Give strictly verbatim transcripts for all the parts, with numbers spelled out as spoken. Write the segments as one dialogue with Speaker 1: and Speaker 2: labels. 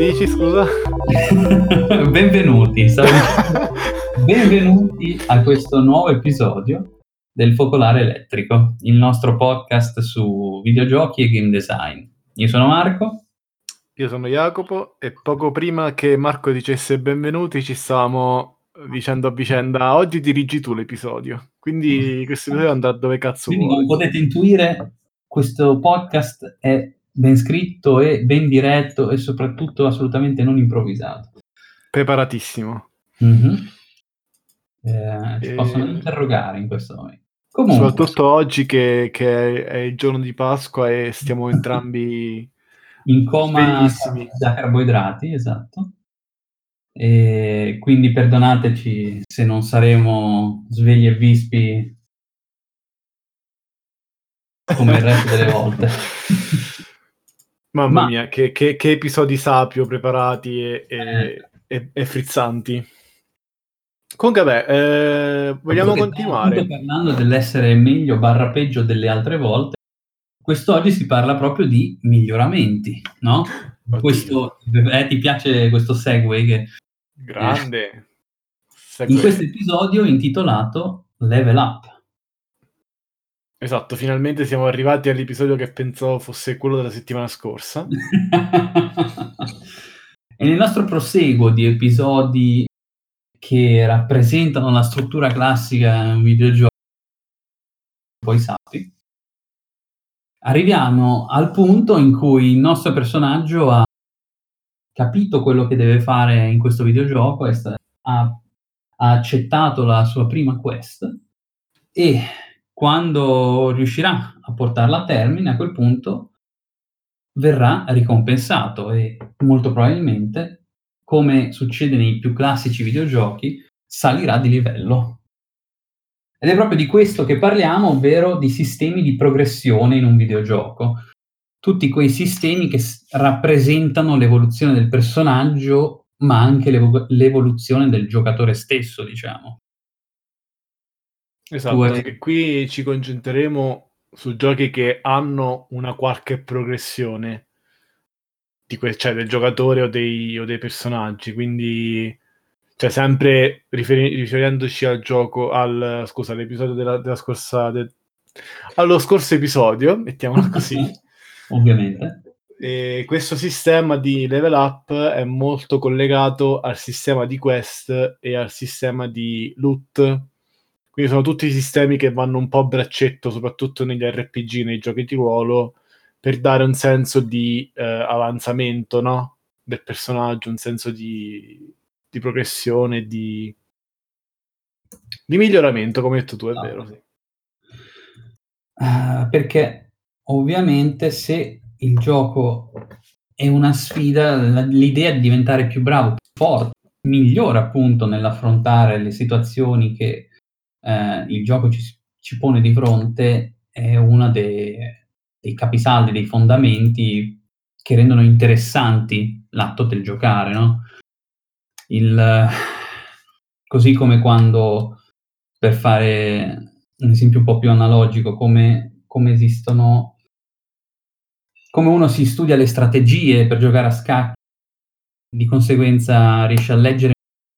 Speaker 1: dici, scusa?
Speaker 2: Benvenuti, stavo dicendo, benvenuti a questo nuovo episodio del Focolare Elettrico, il nostro podcast su videogiochi e game design. Io sono Marco.
Speaker 1: Io sono Jacopo e poco prima che Marco dicesse benvenuti ci stavamo dicendo a vicenda oggi dirigi tu l'episodio, quindi questo episodio andrà dove cazzo
Speaker 2: Quindi,
Speaker 1: vuoi.
Speaker 2: come potete intuire, questo podcast è ben scritto e ben diretto e soprattutto assolutamente non improvvisato.
Speaker 1: Preparatissimo.
Speaker 2: Mm-hmm. Eh, ci
Speaker 1: E...
Speaker 2: possono interrogare in questo momento. Comunque,
Speaker 1: soprattutto oggi che, che è il giorno di Pasqua e stiamo entrambi
Speaker 2: in coma
Speaker 1: sveglissimi.
Speaker 2: da carboidrati, esatto. E quindi perdonateci se non saremo svegli e vispi come il resto delle volte.
Speaker 1: Mamma
Speaker 2: Ma,
Speaker 1: mia, che, che, che episodi sapio preparati e, e,
Speaker 2: eh,
Speaker 1: e, e frizzanti. Comunque, beh, eh, vogliamo continuare?
Speaker 2: Appunto, parlando dell'essere meglio barra peggio delle altre volte, quest'oggi si parla proprio di miglioramenti, no? Questo, eh, ti piace questo segue? Che,
Speaker 1: grande.
Speaker 2: Eh, in questo episodio intitolato Level Up.
Speaker 1: Esatto, finalmente siamo arrivati all'episodio che pensavo fosse quello della settimana scorsa.
Speaker 2: E nel nostro proseguo di episodi che rappresentano la struttura classica di un videogioco, poi sappi, arriviamo al punto in cui il nostro personaggio ha capito quello che deve fare in questo videogioco, e sta- ha, ha accettato la sua prima quest e quando riuscirà a portarla a termine, a quel punto verrà ricompensato e molto probabilmente, come succede nei più classici videogiochi, salirà di livello. Ed è proprio di questo che parliamo, ovvero di sistemi di progressione in un videogioco. Tutti quei sistemi che s- rappresentano l'evoluzione del personaggio, ma anche l'evo- l'evoluzione del giocatore stesso, diciamo.
Speaker 1: Esatto,
Speaker 2: hai...
Speaker 1: anche qui ci concentreremo su giochi che hanno una qualche progressione di que- cioè del giocatore o dei, o dei personaggi, quindi cioè sempre riferi- riferendoci al gioco, al scusa, all'episodio della, della scorsa de- allo scorso episodio, mettiamola così.
Speaker 2: Ovviamente.
Speaker 1: E questo sistema di level up è molto collegato al sistema di quest e al sistema di loot. Quindi sono tutti sistemi che vanno un po' a braccetto, soprattutto negli R P G, nei giochi di ruolo, per dare un senso di eh, avanzamento, no? Del personaggio, un senso di, di progressione, di, di miglioramento, come hai detto tu, è vero, sì.
Speaker 2: Uh, perché ovviamente se il gioco è una sfida, la, l'idea di diventare più bravo, più forte, migliore appunto nell'affrontare le situazioni che uh, il gioco ci, ci pone di fronte, è uno dei, dei capisaldi, dei fondamenti che rendono interessanti l'atto del giocare, no? Il, così come quando, per fare un esempio un po' più analogico, come, come esistono, come uno si studia le strategie per giocare a scacchi, di conseguenza riesce a leggere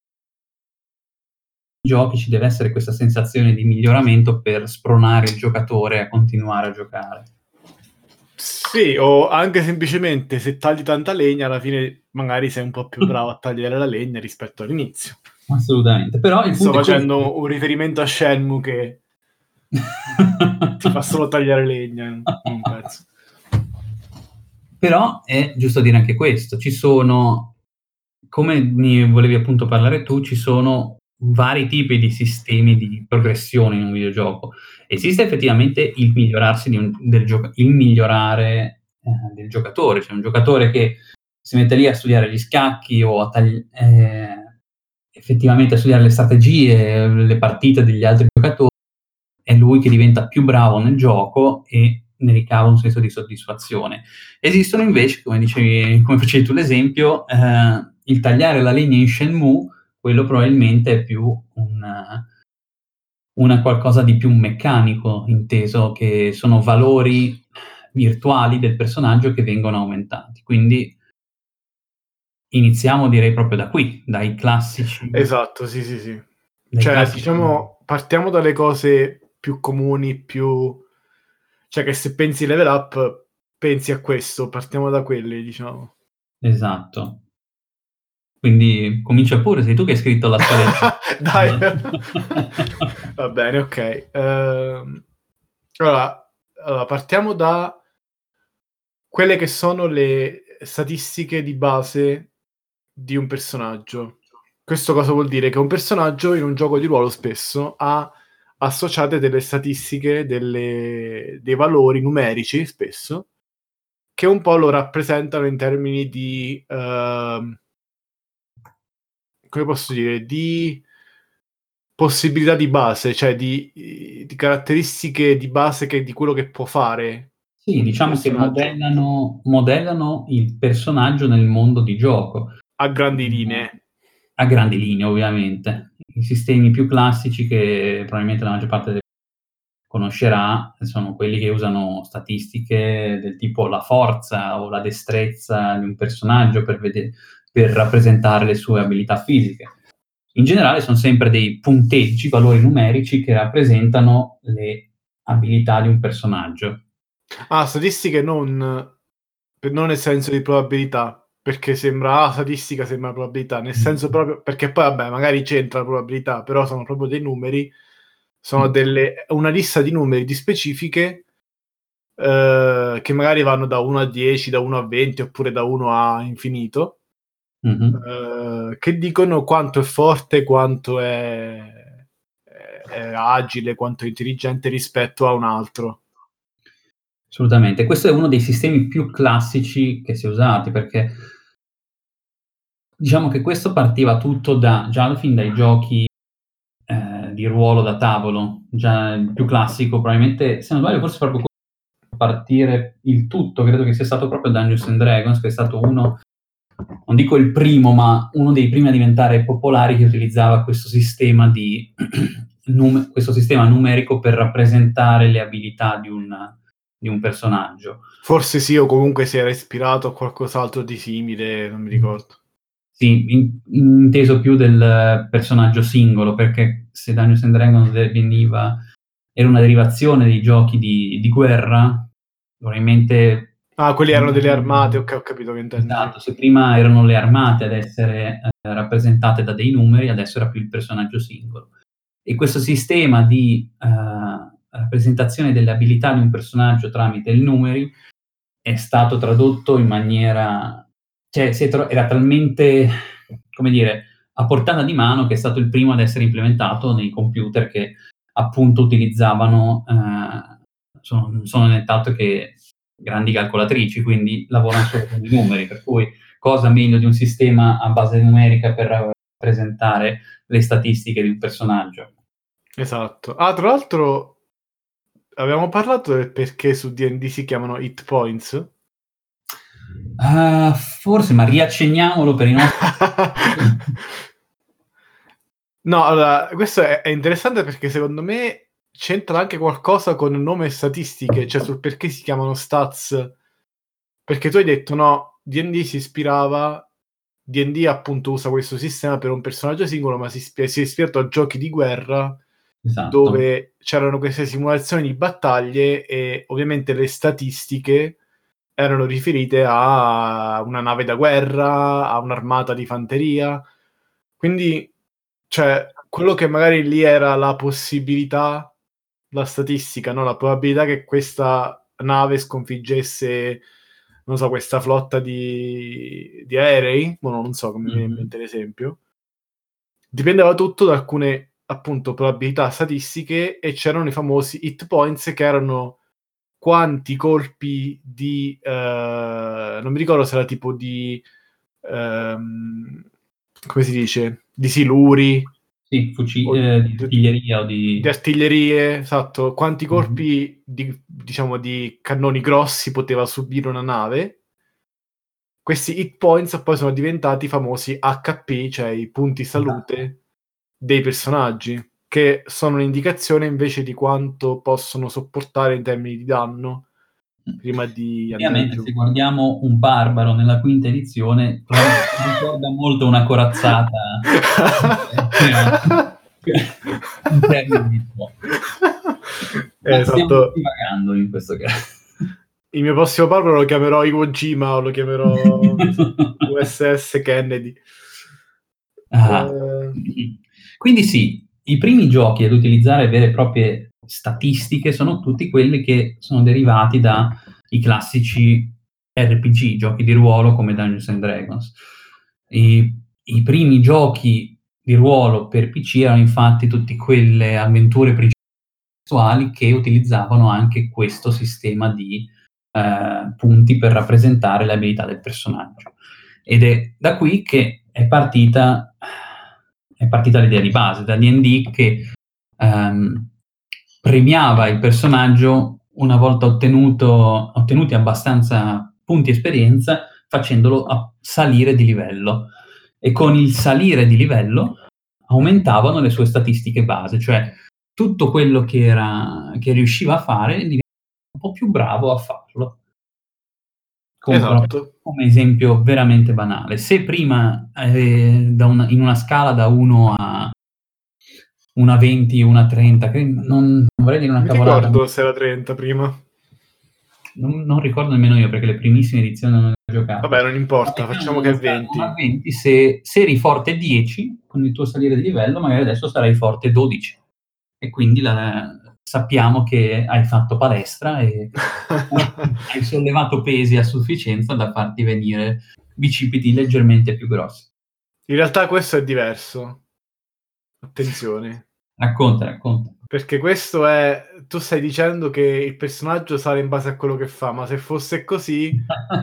Speaker 2: i giochi, ci deve essere questa sensazione di miglioramento per spronare il giocatore a continuare a giocare.
Speaker 1: Sì, o anche semplicemente se tagli tanta legna, alla fine magari sei un po' più bravo a tagliare la legna rispetto all'inizio.
Speaker 2: Assolutamente, però il
Speaker 1: Sto
Speaker 2: punto
Speaker 1: facendo
Speaker 2: è questo.
Speaker 1: un riferimento a Shenmue che ti fa solo tagliare legna in un pezzo.
Speaker 2: Però è giusto dire anche questo, ci sono, come ne volevi appunto parlare tu, ci sono vari tipi di sistemi di progressione in un videogioco. Esiste effettivamente il migliorarsi di un, del gioco, il migliorare eh, del giocatore, cioè un giocatore che si mette lì a studiare gli scacchi o a tagli- eh, effettivamente a studiare le strategie, le partite degli altri giocatori, è lui che diventa più bravo nel gioco e ne ricava un senso di soddisfazione. Esistono invece, come dicevi, come facevi tu l'esempio, eh, il tagliare la legna in Shenmue, quello probabilmente è più un, una qualcosa di più meccanico, inteso che sono valori virtuali del personaggio che vengono aumentati. Quindi iniziamo direi proprio da qui, dai classici
Speaker 1: Esatto, sì, sì, sì.
Speaker 2: dai
Speaker 1: Cioè,
Speaker 2: classici
Speaker 1: diciamo, partiamo dalle cose più comuni, più cioè che se pensi level up, pensi a questo, partiamo da quelli, diciamo.
Speaker 2: Esatto. Quindi comincia pure, sei tu che hai scritto la scaletta.
Speaker 1: Dai. Va bene, okay. Ehm, allora allora partiamo da quelle che sono le statistiche di base di un personaggio. Questo cosa vuol dire? Che un personaggio in un gioco di ruolo spesso ha associate delle statistiche, delle dei valori numerici spesso, che un po' lo rappresentano in termini di, uhm come posso dire, di possibilità di base, cioè di i di caratteristiche di base che di quello che può fare
Speaker 2: Sì,
Speaker 1: un
Speaker 2: diciamo che
Speaker 1: personaggio.
Speaker 2: modellano modellano il personaggio nel mondo di gioco.
Speaker 1: A grandi
Speaker 2: Mhmm,
Speaker 1: linee.
Speaker 2: a grandi linee ovviamente. I sistemi più classici che probabilmente la maggior parte de conoscerà sono quelli che usano statistiche del tipo la forza o la destrezza di un personaggio per vede per rappresentare le sue abilità fisiche. In generale son sempre dei punteggi, valori numerici che rappresentano le abilità di un personaggio.
Speaker 1: Ah, statistiche non p non nel senso di probabilità, perché sembra: "Ah, statistica sembra probabilità", nel senso
Speaker 2: Mh-mh.
Speaker 1: proprio perché poi vabbè magari c'entra la probabilità, però sono proprio dei numeri, sono
Speaker 2: Sì.
Speaker 1: delle una lista di numeri, di specifiche, uhm, che magari vanno da uno a dieci, da uno a venti, oppure da uno a infinito,
Speaker 2: Mh-mh.
Speaker 1: uhm, che dicono quanto è forte, quanto è è è agile, quanto è intelligente rispetto a un altro.
Speaker 2: Assolutamente. Questo è uno dei sistemi più classici che si è usati, perché diciamo che questo partiva tutto da già fin dai giochi, ehm, di ruolo da tavolo, già il più classico probabilmente, se non sbaglio forse proprio partire il tutto, credo che sia stato proprio Dungeons and Dragons, che è stato uno non dico il primo, ma uno dei primi a diventare popolari che utilizzava questo sistema di num questo sistema numerico per rappresentare le abilità di un di un personaggio.
Speaker 1: Forse sì, o comunque si era ispirato a qualcos'altro di simile, non mi
Speaker 2: Mh.
Speaker 1: ricordo.
Speaker 2: Sì, in inteso più del personaggio singolo, perché se Dungeons and Dragons de veniva era una derivazione dei giochi di di guerra, probabilmente
Speaker 1: Ah, quelli erano delle armate,
Speaker 2: mhmm,
Speaker 1: okay, ho capito che intendi, sì.
Speaker 2: esatto, se prima erano le armate ad essere, ehm, rappresentate da dei numeri, adesso era più il personaggio singolo. E questo sistema di, ehm, rappresentazione delle abilità di un personaggio tramite i numeri è stato tradotto in maniera cioè si è tro era talmente, come dire, a portata di mano che è stato il primo ad essere implementato nei computer che appunto utilizzavano, ehm, son sono nient'altro che grandi calcolatrici, quindi lavoran solo con i numeri, per cui cosa meglio di un sistema a base numerica per rappresentare le statistiche di un personaggio.
Speaker 1: Esatto. Ah, tra l'altro avevamo parlato del perché su D and D si chiamano hit points?
Speaker 2: Ah, forse, ma riaccenniamolo per i nostri
Speaker 1: No, allora, questo è è interessante perché secondo me c'entra anche qualcosa con nome e statistiche, cioè sul perché si chiamano stats. Perché tu hai detto, no, D and D si ispirava D and D appunto usa questo sistema per un personaggio singolo, ma si ispia si è ispirato a giochi di guerra
Speaker 2: Esatto.
Speaker 1: dove c'erano queste simulazioni di battaglie e ovviamente le statistiche erano riferite a una nave da guerra, a un'armata di fanteria. Quindi, cioè, quello che magari lì era la possibilità, la statistica, no, la probabilità che questa nave sconfiggesse, non so, questa flotta di di aerei, mo non so, come mi viene in
Speaker 2: Mh-mh.
Speaker 1: mente l'esempio, dipendeva tutto da alcune, appunto, probabilità statistiche e c'erano i famosi hit points che erano quanti colpi di ehm, non mi ricordo se era tipo di ehm, come si dice, di siluri
Speaker 2: Sì, fuci
Speaker 1: o
Speaker 2: ehm, di
Speaker 1: d
Speaker 2: artiglieria o
Speaker 1: di
Speaker 2: di
Speaker 1: artiglierie, esatto, quanti
Speaker 2: mh-mh.
Speaker 1: colpi di diciamo di cannoni grossi poteva subire una nave. Questi hit points poi sono diventati i famosi H P, cioè i punti
Speaker 2: Esatto.
Speaker 1: salute dei personaggi, che sono un'indicazione invece di quanto possono sopportare in termini di danno. prima di andare
Speaker 2: Ovviamente
Speaker 1: giù.
Speaker 2: se guardiamo un barbaro nella quinta edizione, ricorda molto una corazzata in termini di suono. Ma stiamo
Speaker 1: Esatto.
Speaker 2: divagando in questo caso.
Speaker 1: Il mio prossimo barbaro lo chiamerò Iwo Jima o lo chiamerò U S S Kennedy.
Speaker 2: Ah.
Speaker 1: Ehm
Speaker 2: Quindi sì, i primi giochi ad utilizzare vere e proprie statistiche sono tutti quelli che sono derivati da i classici R P G, giochi di ruolo come Dungeons and Dragons. I i primi giochi di ruolo per P C erano infatti tutti quelle avventure princi che utilizzavano anche questo sistema di, ehm, punti per rappresentare le abilità del personaggio. Ed è da qui che è partita è partita l'idea di base, da D and D che, ehm, premiava il personaggio una volta ottenuto ottenuti abbastanza punti esperienza, facendolo a salire di livello. E con il salire di livello aumentavano le sue statistiche base, cioè tutto quello che era che riusciva a fare diven un po' più bravo a farlo. Com pro
Speaker 1: Esatto.
Speaker 2: come esempio veramente banale. Se prima, ehm, da una in una scala da uno a uno a venti, uno a trenta, che non non vorrei dire una
Speaker 1: Mi
Speaker 2: cavolata
Speaker 1: ricordo se era trenta prima.
Speaker 2: non non ricordo nemmeno io perché le primissime edizioni non le ho giocate.
Speaker 1: Vabbè, non
Speaker 2: Ma
Speaker 1: importa,
Speaker 2: mettiamo
Speaker 1: facciamo che
Speaker 2: una
Speaker 1: è
Speaker 2: scala da uno a
Speaker 1: venti.
Speaker 2: venti, se se eri forte dieci, con il tuo salire di livello, magari adesso sarai forte dodici. E quindi la sappiamo che hai fatto palestra e hai sollevato pesi a sufficienza da farti venire bicipiti leggermente più grossi.
Speaker 1: In realtà questo è diverso. Attenzione.
Speaker 2: Racconta, racconta.
Speaker 1: Perché questo è tu stai dicendo che il personaggio sale in base a quello che fa, ma se fosse così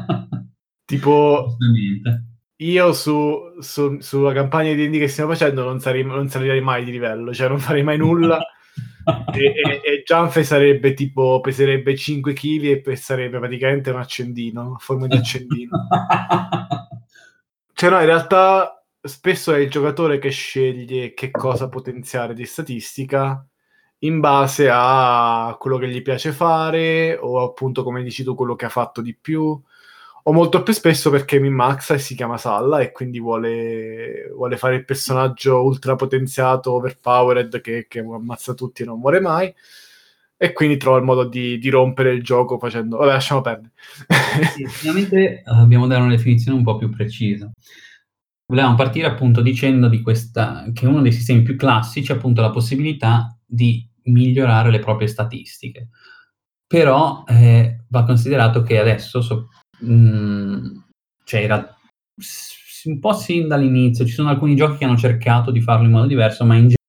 Speaker 1: tipo
Speaker 2: Giustamente.
Speaker 1: io su su sulla campagna di D and D che stiamo facendo non sarei non salirei mai di livello, cioè non farei mai nulla e e e Gianfe sarebbe tipo peserebbe cinque chili e pe sarebbe praticamente un accendino, a forma di accendino. Cioè no, in realtà spesso è il giocatore che sceglie che cosa potenziare di statistica in base a quello che gli piace fare o appunto, come dici tu, quello che ha fatto di più, o molto più spesso perché min-maxa e si chiama Salla e quindi vuole vuole fare il personaggio ultra potenziato, overpowered che che ammazza tutti e non muore mai, e quindi trova il modo di di rompere il gioco facendo vabbè lasciamo perde.
Speaker 2: Sì, ultimamente, uhm, dobbiamo dare una definizione un po' più precisa. Volevamo partire appunto dicendo di questa che uno dei sistemi più classici è appunto la possibilità di migliorare le proprie statistiche. Però, ehm, va considerato che adesso so mhmm, cioè era s un po' sin dall'inizio, ci sono alcuni giochi che hanno cercato di farlo in modo diverso, ma in ge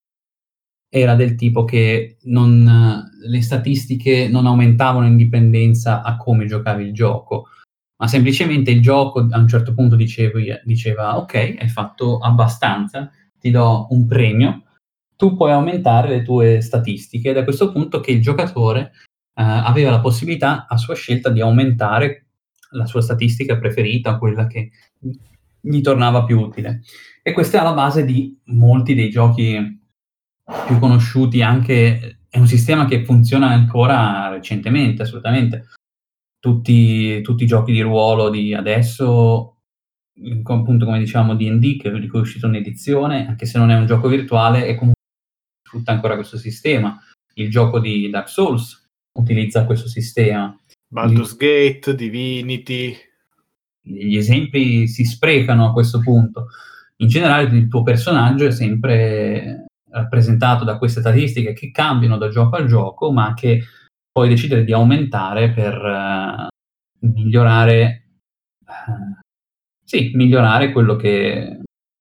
Speaker 2: era del tipo che non le statistiche non aumentavano in dipendenza a come giocavi il gioco, ma semplicemente il gioco a un certo punto dicevi diceva: "Okay, hai fatto abbastanza, ti do un premio, tu puoi aumentare le tue statistiche." Ed è a questo punto che il giocatore, ehm, aveva la possibilità a sua scelta di aumentare la sua statistica preferita, quella che gl gli tornava più utile. E questa è alla base di molti dei giochi più conosciuti, anche è un sistema che funziona ancora recentemente, assolutamente. Tutti tutti i giochi di ruolo di adesso, mhmm, co appunto come dicevamo D and D, che di cui è uscita un'edizione, anche se non è un gioco virtuale, è comu sfrutta ancora questo sistema. Il gioco di Dark Souls utilizza questo sistema. Il
Speaker 1: Baldur's Gate, Divinity.
Speaker 2: Gli esempi si sprecano a questo punto. In generale il tuo personaggio è sempre rappresentato da queste statistiche che cambiano da gioco a gioco, ma che puoi decidere di aumentare per migliorare ehm, sì, migliorare quello che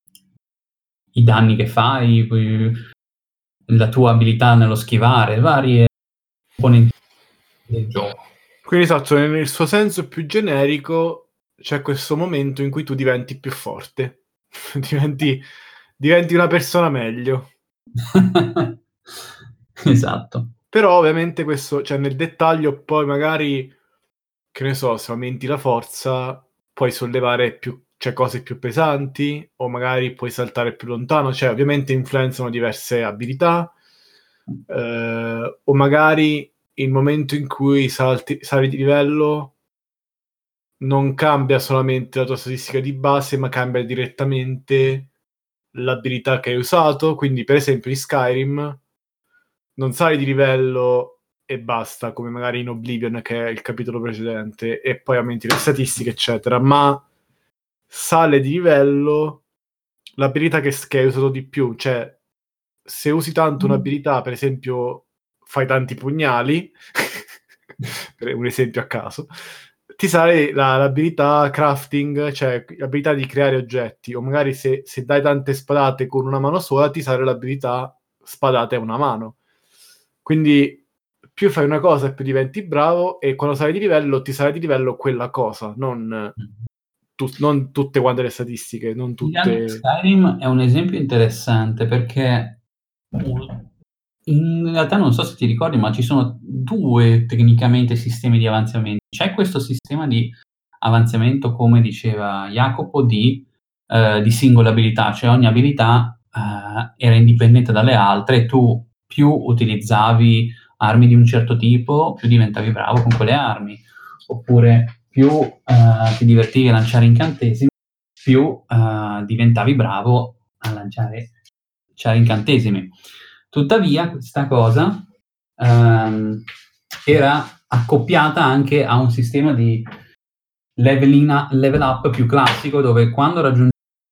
Speaker 2: i danni che fai, poi la tua abilità nello schivare, varie componenti del gioco.
Speaker 1: Quindi esatto, ne nel suo senso più generico c'è questo momento in cui tu diventi più forte, diventi diventi una persona meglio.
Speaker 2: Esatto.
Speaker 1: Però ovviamente questo cioè nel dettaglio poi magari, che ne so, se aumenti la forza puoi sollevare più cioè cose più pesanti o magari puoi saltare più lontano, cioè ovviamente influenzano diverse abilità, ehm, o magari il momento in cui salti, sali di livello non cambia solamente la tua statistica di base, ma cambia direttamente l'abilità che hai usato. Quindi, per esempio, in Skyrim non sali di livello e basta, come magari in Oblivion, che è il capitolo precedente, e poi aumenti le statistiche, eccetera, ma sale di livello l'abilità che, che hai usato di più. Cioè, se usi tanto un'abilità, per esempio, fai tanti pugnali, per un esempio a caso, ti sale la, l'abilità crafting, cioè l'abilità di creare oggetti, o magari se, se dai tante spadate con una mano sola, ti sale l'abilità spadate a una mano. Quindi più fai una cosa più diventi bravo, e quando sali di livello ti sale di livello quella cosa, non, tu, non tutte quante le statistiche, non tutte...
Speaker 2: Skyrim è un esempio interessante perché in realtà non so se ti ricordi, ma ci sono due tecnicamente sistemi di avanzamento. C'è questo sistema di avanzamento, come diceva Jacopo, di, eh, di singole abilità, cioè ogni abilità eh, era indipendente dalle altre, e tu più utilizzavi armi di un certo tipo, più diventavi bravo con quelle armi, oppure più eh, ti divertivi a lanciare incantesimi, più eh, diventavi bravo a lanciare, lanciare incantesimi. Tuttavia questa cosa ehm, era accoppiata anche a un sistema di leveling up, level up più classico, dove quando raggiungete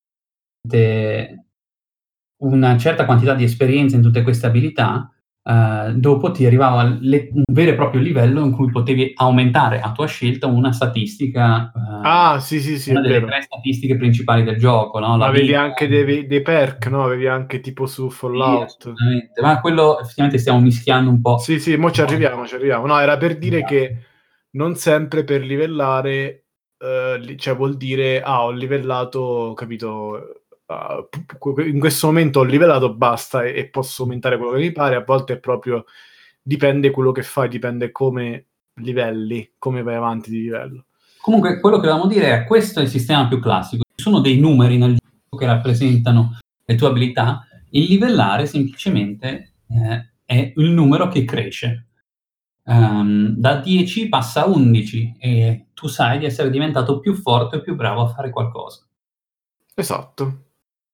Speaker 2: una certa quantità di esperienza in tutte queste abilità, eh, dopo ti arrivava le, un vero e proprio livello in cui potevi aumentare a tua scelta una statistica, eh,
Speaker 1: Ah, sì, sì, sì,
Speaker 2: una
Speaker 1: è
Speaker 2: delle
Speaker 1: vero.
Speaker 2: tre statistiche principali del gioco, no? La
Speaker 1: Avevi
Speaker 2: vita.
Speaker 1: anche dei, dei perk, no? Avevi anche tipo su
Speaker 2: Sì,
Speaker 1: Fallout.
Speaker 2: assolutamente. Ma quello effettivamente stiamo mischiando un po'.
Speaker 1: Sì, sì, mo ci arriviamo, ci arriviamo. No, era per dire che non sempre per livellare, eh, li- cioè vuol dire, ah, ho livellato, capito, ah, p- p- in questo momento ho livellato, basta, e, e posso aumentare quello che mi pare. A volte è proprio, dipende quello che fai, dipende come livelli, come vai avanti di livello.
Speaker 2: Comunque, quello che volevamo dire è: questo è il sistema più classico. Ci sono dei numeri nel gioco che rappresentano le tue abilità. Il livellare semplicemente eh, è il numero che cresce. Um, da dieci passa a undici, e tu sai di essere diventato più forte e più bravo a fare qualcosa.
Speaker 1: Esatto.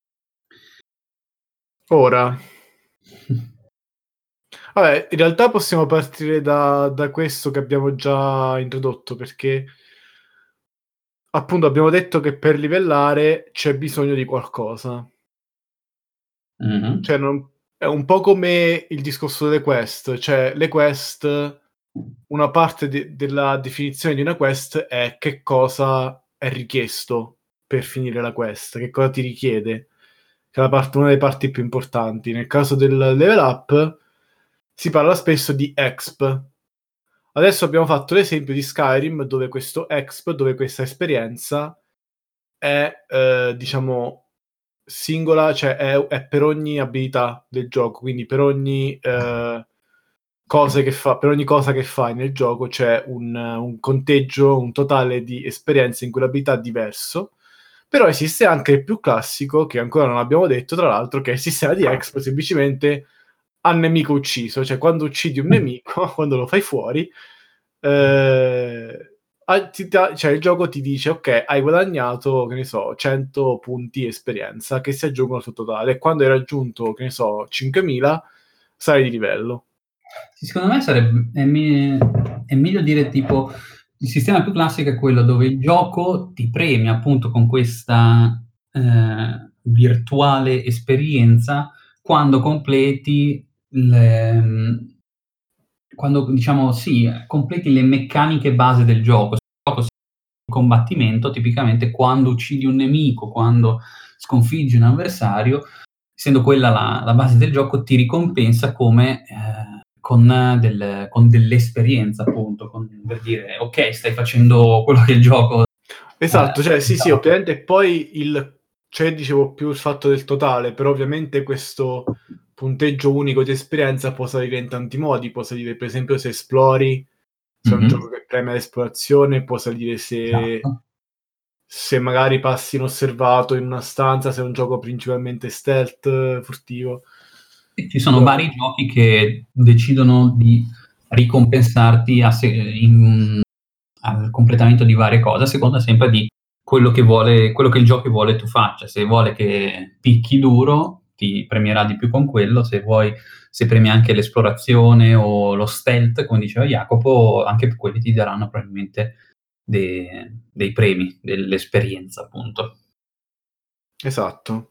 Speaker 1: Ora, vabbè, in realtà possiamo partire da, da questo che abbiamo già introdotto, perché appunto abbiamo detto che per livellare c'è bisogno di qualcosa.
Speaker 2: Mm-hmm.
Speaker 1: Cioè, non, è un po' come il discorso delle quest. Cioè, le quest, una parte de- della definizione di una quest è che cosa è richiesto per finire la quest, che cosa ti richiede, che è la parte, una delle parti più importanti. Nel caso del level up si parla spesso di exp. Adesso abbiamo fatto l'esempio di Skyrim, dove questo exp, dove questa esperienza è, eh, diciamo, singola, cioè è, è per ogni abilità del gioco, quindi per ogni, eh, cose che fa, per ogni cosa che fai nel gioco c'è un, un conteggio, un totale di esperienze in quell'abilità diverso. Però esiste anche il più classico, che ancora non abbiamo detto, tra l'altro, che è il sistema di exp, semplicemente al nemico ucciso. Cioè, quando uccidi un nemico, quando lo fai fuori, eh, ah, ti dà- cioè il gioco ti dice: ok, hai guadagnato, che ne so, cento punti esperienza che si aggiungono sul totale, e quando hai raggiunto, che ne so, cinquemila, sali di livello.
Speaker 2: Secondo me sarebbe è, me- è meglio dire tipo il sistema più classico è quello dove il gioco ti premia appunto con questa eh, virtuale esperienza quando completi le, quando diciamo sì, completi le meccaniche base del gioco. Se il gioco si in combattimento, tipicamente quando uccidi un nemico, quando sconfiggi un avversario, essendo quella la, la base del gioco, ti ricompensa come eh, con, del, con dell'esperienza, appunto, con, per dire ok, stai facendo quello che il gioco.
Speaker 1: Esatto,
Speaker 2: Eh,
Speaker 1: cioè sì, sì,
Speaker 2: diciamo.
Speaker 1: ovviamente poi il, cioè dicevo più il fatto del totale, però ovviamente questo punteggio unico di esperienza può salire in tanti modi. Può salire per esempio se esplori, se è un
Speaker 2: Mm-hmm.
Speaker 1: gioco che premia l'esplorazione, può salire se,
Speaker 2: Esatto.
Speaker 1: se magari passi inosservato in una stanza, se è un gioco principalmente stealth, furtivo.
Speaker 2: Ci sono
Speaker 1: Però-
Speaker 2: vari giochi che decidono di ricompensarti a se in al completamento di varie cose, a seconda sempre di quello che vuole quello che il gioco vuole tu faccia. Se vuole che picchi duro, ti premierà di più con quello, se vuoi se premi anche l'esplorazione o lo stealth, come diceva Jacopo, anche quelli ti daranno probabilmente de dei premi, dell'esperienza appunto.
Speaker 1: Esatto.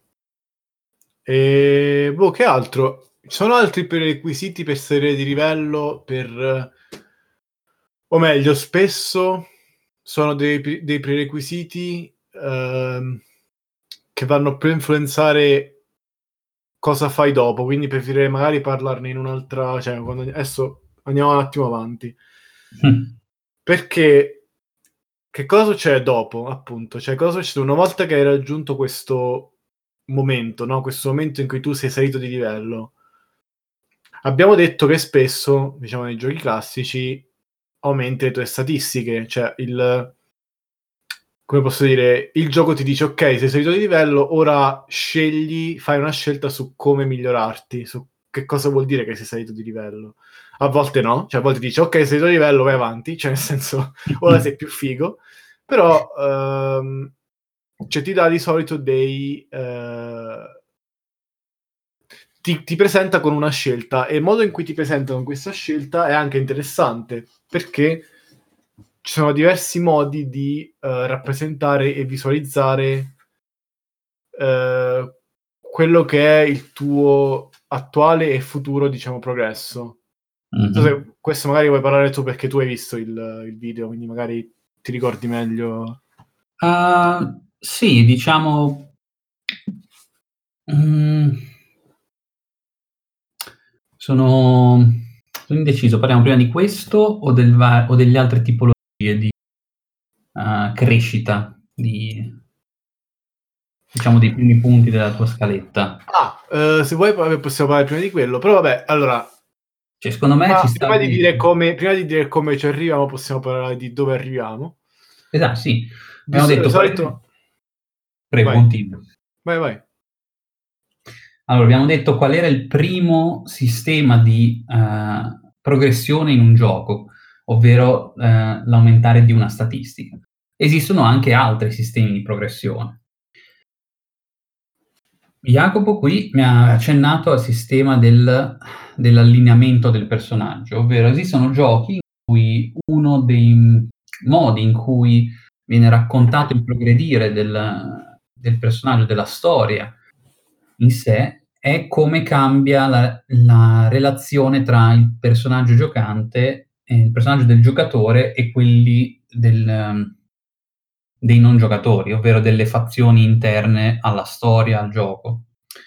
Speaker 1: E boh, che altro? Ci sono altri prerequisiti per salire di livello, per o meglio, spesso sono dei pre dei prerequisiti, ehm, che vanno più a influenzare cosa fai dopo, quindi preferirei magari parlarne in un'altra cioè quando adesso andiamo un attimo avanti.
Speaker 2: Mh.
Speaker 1: Perché che cosa succede dopo, appunto? Cioè cosa succede una volta che hai raggiunto questo momento, no, questo momento in cui tu sei salito di livello. Abbiamo detto che spesso, diciamo nei giochi classici, aumenti le tue statistiche, cioè il come posso dire, il gioco ti dice: "Okay, sei salito di livello, ora scegli fai una scelta su come migliorarti, su che cosa vuol dire che sei salito di livello." A volte no, cioè a volte dice: "Okay, sei salito di livello, vai avanti." Cioè nel senso, ora sei più figo. Però, uhm, cioè ti dà di solito dei ehm ti ti presenta con una scelta e il modo in cui ti presenta con questa scelta è anche interessante, perché ci sono diversi modi di, uhm, rappresentare e visualizzare ehm, quello che è il tuo attuale e futuro, diciamo, progresso. Non so
Speaker 2: Mh-mh.
Speaker 1: se questo magari vuoi parlare tu perché tu hai visto il il video, quindi magari ti ricordi meglio.
Speaker 2: Uhm, sì, diciamo mhmm sono sono indeciso. Parliamo prima di questo o del va o delle altre tipologie di, uhm, crescita di diciamo dei primi punti della tua scaletta?
Speaker 1: Ah, uhm, se vuoi poi possiamo parlare prima di quello, però vabbè, allora
Speaker 2: Cioè, secondo me
Speaker 1: prima
Speaker 2: ci sta
Speaker 1: prima di dire
Speaker 2: bene.
Speaker 1: come prima di dire come ci arriviamo, possiamo parlare di dove arriviamo.
Speaker 2: Esa sì,
Speaker 1: Di
Speaker 2: abbiamo
Speaker 1: so di
Speaker 2: detto qual è
Speaker 1: solito
Speaker 2: prego,
Speaker 1: vai,
Speaker 2: continua.
Speaker 1: vai, vai.
Speaker 2: Allora, abbiamo detto qual era il primo sistema di, uhm, progressione in un gioco, ovvero, ehm, l'aumentare di una statistica. Esistono anche altri sistemi di progressione. Jacopo qui mi ha accennato al sistema del dell'allineamento del personaggio, ovvero esistono giochi in cui uno dei, mhmm, modi in cui viene raccontato il progredire del del personaggio, della storia in sé, è come cambia la la relazione tra il personaggio giocante e il personaggio del giocatore e quelli del dei non giocatori, ovvero delle fazioni interne alla storia, al gioco.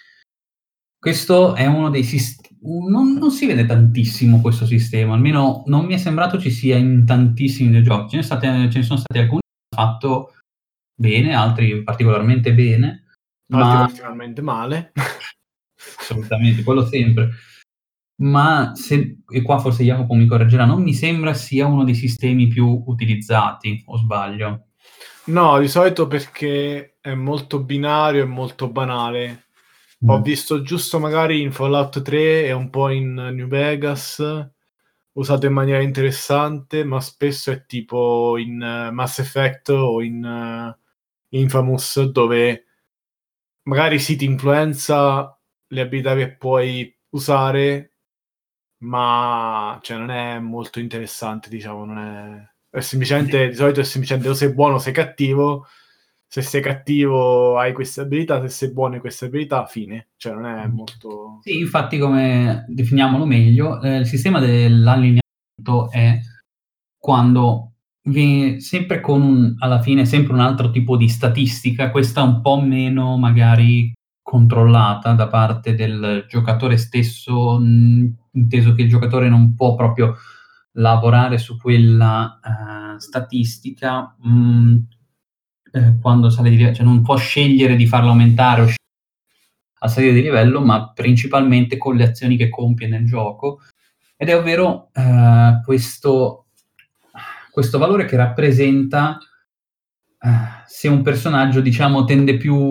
Speaker 2: Questo è uno dei sist un non non si vede tantissimo questo sistema, almeno non mi è sembrato ci sia in tantissimi videogiochi. Ce ne state ce ne sono stati alcuni che han fatto bene, altri particolarmente bene,
Speaker 1: Altri
Speaker 2: ma
Speaker 1: particolarmente male.
Speaker 2: assolutamente, quello sempre. Ma se e qua forse Jacopo mi correggerà, non mi sembra sia uno dei sistemi più utilizzati, o sbaglio?
Speaker 1: No, di solito perché è molto binario e molto banale. Ho
Speaker 2: Mh.
Speaker 1: visto giusto magari in Fallout tre e un po' in New Vegas, usato in maniera interessante, ma spesso è tipo in Mass Effect o in Infamous, dove magari sì, ti influenza le abilità che puoi usare, ma cioè non è molto interessante, diciamo, non è è semplicemente di solito è semplicemente o sei buono o sei cattivo. Se sei cattivo hai queste abilità, se sei buono hai queste abilità, fine. Cioè non è
Speaker 2: Mh.
Speaker 1: molto
Speaker 2: Sì, infatti come definiamolo meglio, ehm, il sistema dell'allineamento è quando vie sempre con un alla fine sempre un altro tipo di statistica, questa un po' meno magari controllata da parte del giocatore stesso, mhmm, inteso che il giocatore non può proprio lavorare su quella, ehm, statistica, mhmm, ehm, quando sale di live cioè non può scegliere di farla aumentare o sc a salire di livello, ma principalmente con le azioni che compie nel gioco, ed è ovvero, ehm, questo questo valore che rappresenta, ehm, se un personaggio diciamo tende più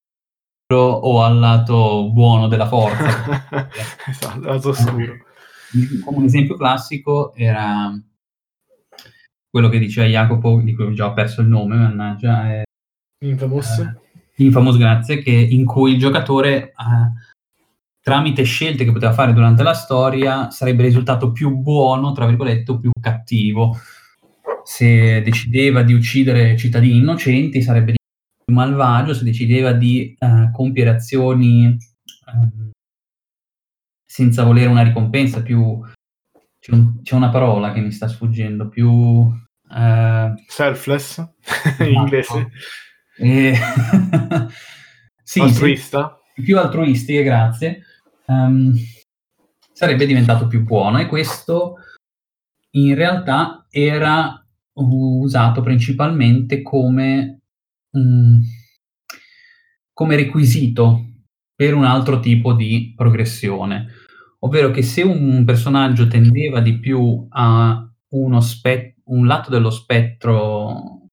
Speaker 2: o al lato buono della forza.
Speaker 1: Esatto, lato oscuro.
Speaker 2: Come un esempio classico era quello che diceva Jacopo, di cui ho già perso il nome, mannaggia, è
Speaker 1: Infamous?
Speaker 2: eh, Infamous, grazie, che in cui il giocatore eh, tramite scelte che poteva fare durante la storia sarebbe risultato più buono, tra virgolette, o più cattivo. Se decideva di uccidere cittadini innocenti sarebbe più malvagio, se decideva di eh, compiere azioni eh, senza volere una ricompensa, più c'è, un, c'è una parola che mi sta sfuggendo, più eh,
Speaker 1: selfless in
Speaker 2: esatto.
Speaker 1: inglese.
Speaker 2: E sì,
Speaker 1: altruista,
Speaker 2: se, più altruistiche, grazie. Um, sarebbe diventato più buono, e questo in realtà era usato principalmente come um, come requisito per un altro tipo di progressione, ovvero che se un personaggio tendeva di più a uno spe- un lato dello spettro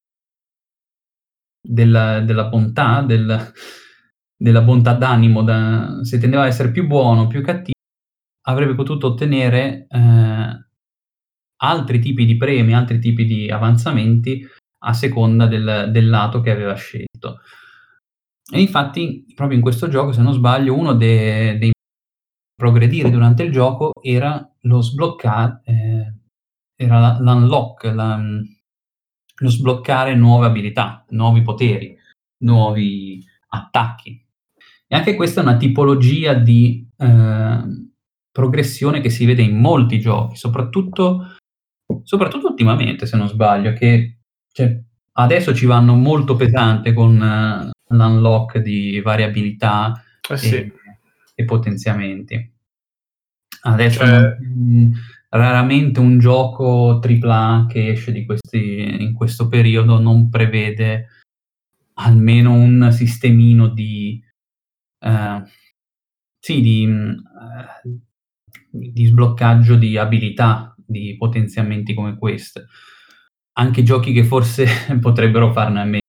Speaker 2: della, della bontà, del, della bontà d'animo, da, se tendeva a essere più buono, più cattivo, avrebbe potuto ottenere eh, altri tipi di premi, altri tipi di avanzamenti a seconda del, del lato che aveva scelto. E infatti, proprio in questo gioco, se non sbaglio, uno de- dei progredire durante il gioco era lo sbloccare, eh, era la- l'unlock, la, lo sbloccare nuove abilità, nuovi poteri, nuovi attacchi. E anche questa è una tipologia di eh, progressione che si vede in molti giochi, soprattutto, soprattutto ultimamente, se non sbaglio, che cioè, adesso ci vanno molto pesante con uh, l'unlock di variabilità
Speaker 1: eh sì.
Speaker 2: e, e potenziamenti. Adesso
Speaker 1: Cioè,
Speaker 2: non, mh, raramente un gioco tripla A che esce di questi, in questo periodo non prevede almeno un sistemino di eh, sì, di, eh, di sbloccaggio di abilità, di potenziamenti come questo. Anche giochi che forse potrebbero farne a meno.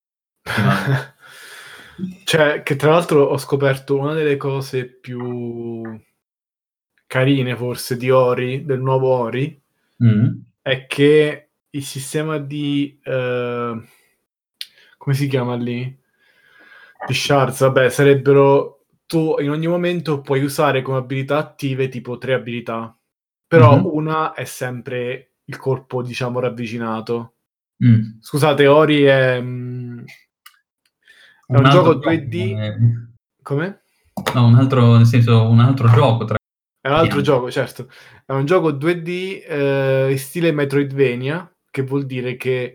Speaker 1: cioè, che tra l'altro ho scoperto una delle cose più carine forse di Ori, del nuovo Ori,
Speaker 2: mm.
Speaker 1: è che il sistema di eh, come si chiama lì? Di shards, vabbè, sarebbero tu in ogni momento puoi usare come abilità attive tipo tre abilità, però
Speaker 2: Mm-hmm.
Speaker 1: una è sempre il colpo, diciamo, ravvicinato.
Speaker 2: Mm.
Speaker 1: Scusate, Ori è mm, è
Speaker 2: Un
Speaker 1: un
Speaker 2: altro
Speaker 1: gioco
Speaker 2: gioco,
Speaker 1: due D.
Speaker 2: eh,
Speaker 1: Come?
Speaker 2: no, un altro, nel senso, un altro gioco tra
Speaker 1: È un altro gioco, certo. È un gioco due D eh, in stile Metroidvania, che vuol dire che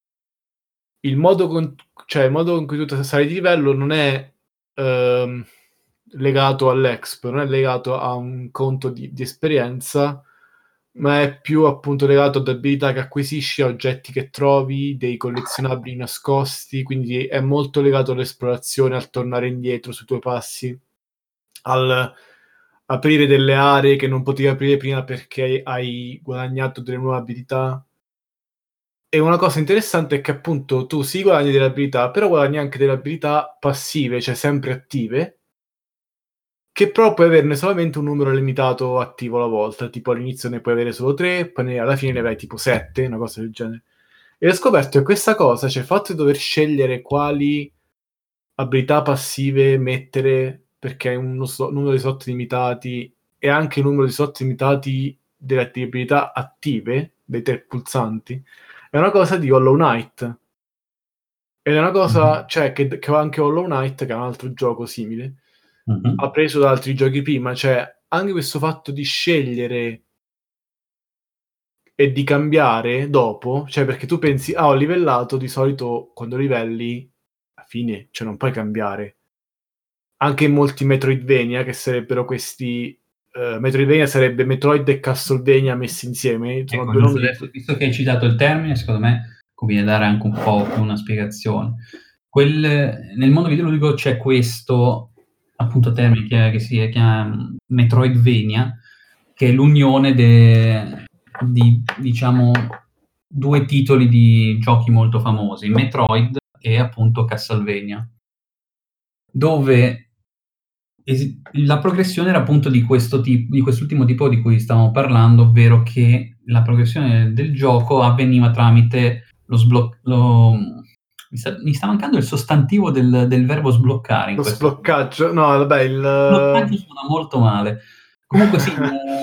Speaker 1: il modo con, cioè il modo in cui tu sali di livello non è ehm, legato all'exp, non è legato a un conto di, di esperienza, ma è più appunto legato ad abilità che acquisisci, a oggetti che trovi, dei collezionabili nascosti, quindi è molto legato all'esplorazione, al tornare indietro sui tuoi passi, al aprire delle aree che non potevi aprire prima perché hai guadagnato delle nuove abilità. E una cosa interessante è che appunto tu sì guadagni delle abilità, però guadagni anche delle abilità passive, cioè sempre attive, che però puoi averne solamente un numero limitato attivo alla volta, tipo all'inizio ne puoi avere solo tre, poi ne- alla fine ne avrai tipo sette, una cosa del genere. E ho scoperto che questa cosa, cioè il fatto di dover scegliere quali abilità passive mettere, perché hai uno so- numero di slot limitati, e anche il numero di slot limitati delle abilità attive, dei tre pulsanti, è una cosa di Hollow Knight. Ed è una cosa,
Speaker 2: Mm-hmm.
Speaker 1: cioè, che, che anche Hollow Knight, che è un altro gioco simile,
Speaker 2: Mm-hmm.
Speaker 1: ha preso da altri giochi prima, cioè anche questo fatto di scegliere e di cambiare dopo, cioè perché tu pensi, ah, ho livellato, di solito quando livelli, a fine, cioè non puoi cambiare. Anche in molti Metroidvania, che sarebbero questi... Uh, Metroidvania sarebbe Metroid e Castlevania messi insieme, sono
Speaker 2: Ecco,
Speaker 1: due nomi che...
Speaker 2: adesso, visto che hai citato il termine, secondo me conviene dare anche un po' più una spiegazione. Quel, nel mondo videoludico c'è questo appunto termine che, che si chiama Metroidvania, che è l'unione de, di, diciamo, due titoli di giochi molto famosi, Metroid e appunto Castlevania, dove esi la progressione era appunto di questo tip di quest'ultimo tipo di cui stavamo parlando, ovvero che la progressione del gioco avveniva tramite lo sbloc lo mhmm, mi sta mi sta mancando il sostantivo del del verbo sbloccare in
Speaker 1: Lo
Speaker 2: questo
Speaker 1: sbloccaggio? No, vabbè,
Speaker 2: Sbloccaggio
Speaker 1: il
Speaker 2: suona molto male. Comunque sì, il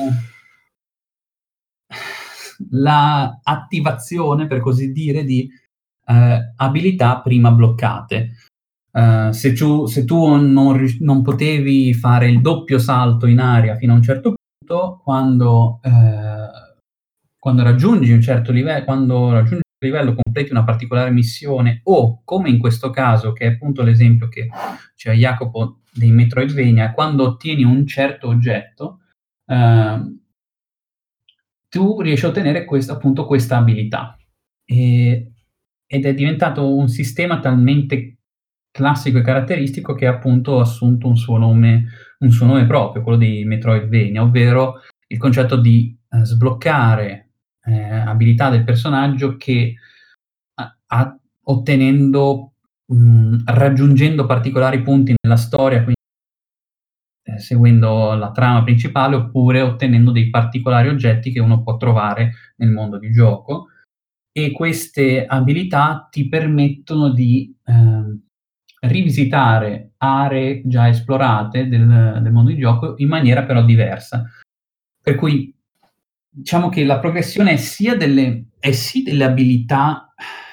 Speaker 2: la attivazione, per così dire, di, ehm, abilità prima bloccate. Ehm, se ciu se tu non riusc non potevi fare il doppio salto in aria fino a un certo punto, quando ehm, quando raggiungi un certo live quando raggiungi un livello, completi una particolare missione o, come in questo caso, che è appunto l'esempio che cioè Jacopo dei Metroidvania, quando ottieni un certo oggetto, ehm tu riesci a ottenere questa appunto questa abilità. Ehm, ed è diventato un sistema talmente classico e caratteristico che ha appunto assunto un suo nome un suo nome proprio, quello di Metroidvania, ovvero il concetto di, ehm, sbloccare, ehm, abilità del personaggio che a a ottenendo mhmm, raggiungendo particolari punti nella storia, qui ehm, seguendo la trama principale, oppure ottenendo dei particolari oggetti che uno può trovare nel mondo di gioco. E queste abilità ti permettono di, ehm, rivisitare aree già esplorate del del mondo di gioco in maniera però diversa. Per cui diciamo che la progressione è sia delle è sì delle abilità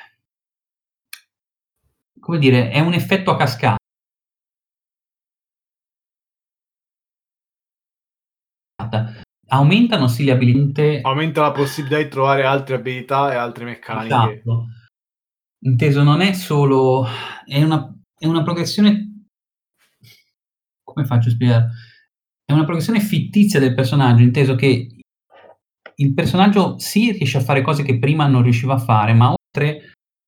Speaker 2: come dire, è un effetto a casca ta. Aumentano sì le abilite
Speaker 1: aumenta la possibilità di trovare altre abilità e altre meccaniche.
Speaker 2: Esatto. Inteso non è solo è una è una progressione come faccio a spiegar è una progressione fittizia del personaggio, inteso che il personaggio sì, riesce a fare cose che prima non riusciva a fare, ma oltre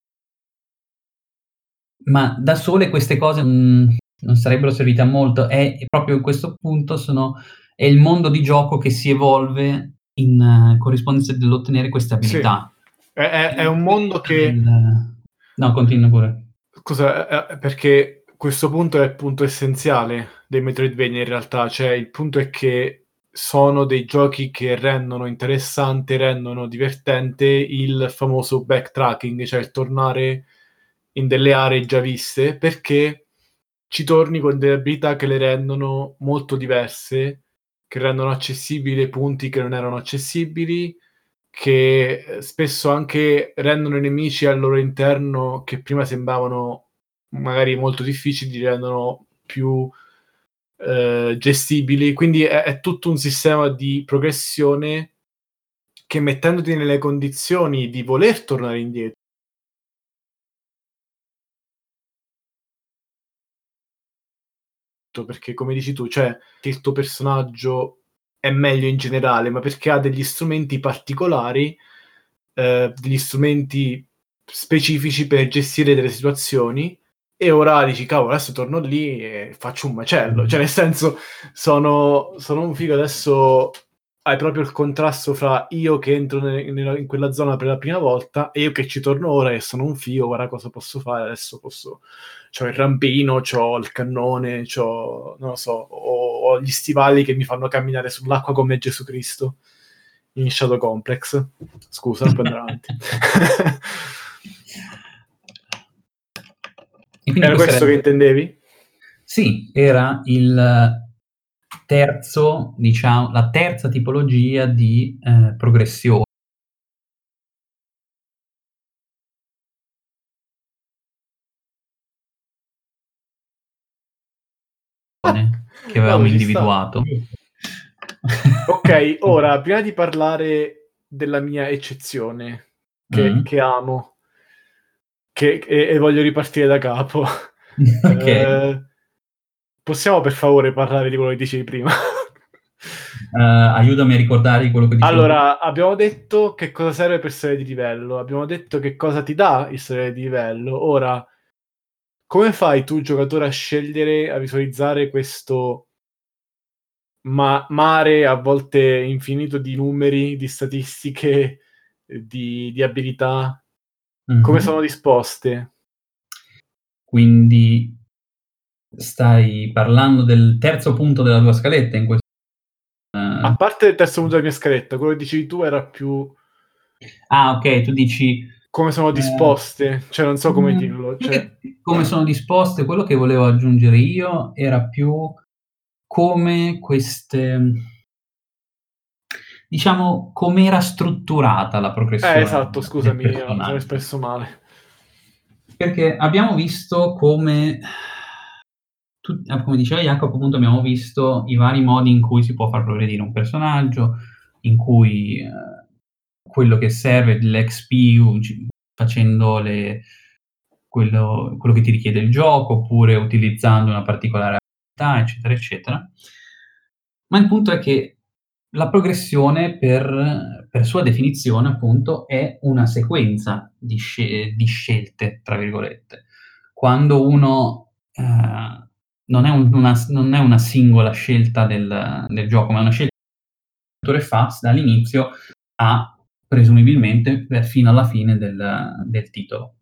Speaker 2: ma da sole queste cose, mhmm, non sarebbero servite a molto. È proprio in questo punto sono è il mondo di gioco che si evolve in corrispondenza dell'ottenere queste
Speaker 1: Sì,
Speaker 2: abilità.
Speaker 1: è è
Speaker 2: E
Speaker 1: è
Speaker 2: la
Speaker 1: un mondo
Speaker 2: differenza
Speaker 1: che
Speaker 2: del no, continua pure.
Speaker 1: Scusa, e e perché questo punto è il punto essenziale dei Metroidvania in realtà, cioè il punto è che sono dei giochi che rendono interessante, rendono divertente il famoso backtracking, cioè il tornare in delle aree già viste, perché ci torni con delle abilità che le rendono molto diverse, che rendono accessibili dei punti che non erano accessibili, che, ehm, spesso anche rendono i nemici al loro interno, che prima sembravano magari molto difficili, li rendono più, ehm, gestibili. Quindi è è tutto un sistema di progressione che mettendoti nelle condizioni di voler tornare indie to perché come dici tu, cioè che il tuo personaggio è meglio in generale, ma perché ha degli strumenti particolari, ehm, degli strumenti specifici per gestire delle situazioni e ora dici: "Cavolo, adesso torno lì e faccio un macello." Cioè
Speaker 2: Mh.
Speaker 1: nel senso sono sono un figo, adesso hai proprio il contrasto fra io che entro ne nella in quella zona per la prima volta e io che ci torno ora e sono un figo, guarda cosa posso fare, adesso posso c'ho il rampino, c'ho il cannone, c'ho non lo so, ho ho gli stivali che mi fanno camminare sull'acqua come Gesù Cristo in Shadow Complex. Scusa, puoi andare avanti.
Speaker 2: E quindi
Speaker 1: Era
Speaker 2: questa
Speaker 1: questo che
Speaker 2: era
Speaker 1: intendevi?
Speaker 2: Sì, era il terzo diciam la terza tipologia di, ehm, progressio che avevamo
Speaker 1: Vabbè, ci sta.
Speaker 2: individuato.
Speaker 1: Okay, ora prima di parlare della mia eccezione che
Speaker 2: Mh.
Speaker 1: che amo che e e voglio ripartire da capo,
Speaker 2: Okay.
Speaker 1: ehm, possiamo per favore parlare di quello che dicevi prima?
Speaker 2: Uhm, aiutami a ricordare quello che dicevo pri
Speaker 1: Allora, abbiamo detto che cosa serve per salire di livello, abbiamo detto che cosa ti dà il salire di livello. Ora come fai tu giocatore a scegliere, a visualizzare questo ma mare a volte infinito di numeri, di statistiche, ehm, di di abilità? Come
Speaker 2: Mh-mh.
Speaker 1: sono disposte?
Speaker 2: Quindi Stai parlando del terzo punto della tua scaletta in ques
Speaker 1: A
Speaker 2: ehm
Speaker 1: parte il terzo punto della mia scaletta, quello che dicevi tu era più
Speaker 2: Ah, okay, tu dici,
Speaker 1: come sono
Speaker 2: ehm
Speaker 1: disposte, cioè non so come
Speaker 2: mhmm,
Speaker 1: dirlo,
Speaker 2: più
Speaker 1: cioè
Speaker 2: che come sono disposte, quello che volevo aggiungere io era più come queste diciamo, com'era strutturata la
Speaker 1: Eh,
Speaker 2: progressione
Speaker 1: esatto,
Speaker 2: del del
Speaker 1: scusami, io mi sono
Speaker 2: personaggio.
Speaker 1: espresso male.
Speaker 2: Perché abbiamo visto come tu ah, come diceva Jacopo, appunto, abbiamo visto i vari modi in cui si può far progredire un personaggio, in cui, ehm, quello che serve dell'X P ugi facendo le quello quello che ti richiede il gioco, oppure utilizzando una particolare abilità, eccetera, eccetera. Ma il punto è che la progressione per per sua definizione, appunto, è una sequenza di sce di "scelte", tra virgolette. Quando uno, ehm, non è un una s non è una singola scelta del del gioco, ma è una scel tore fa s dall'inizio a presumibilmente per fino alla fine del del titolo.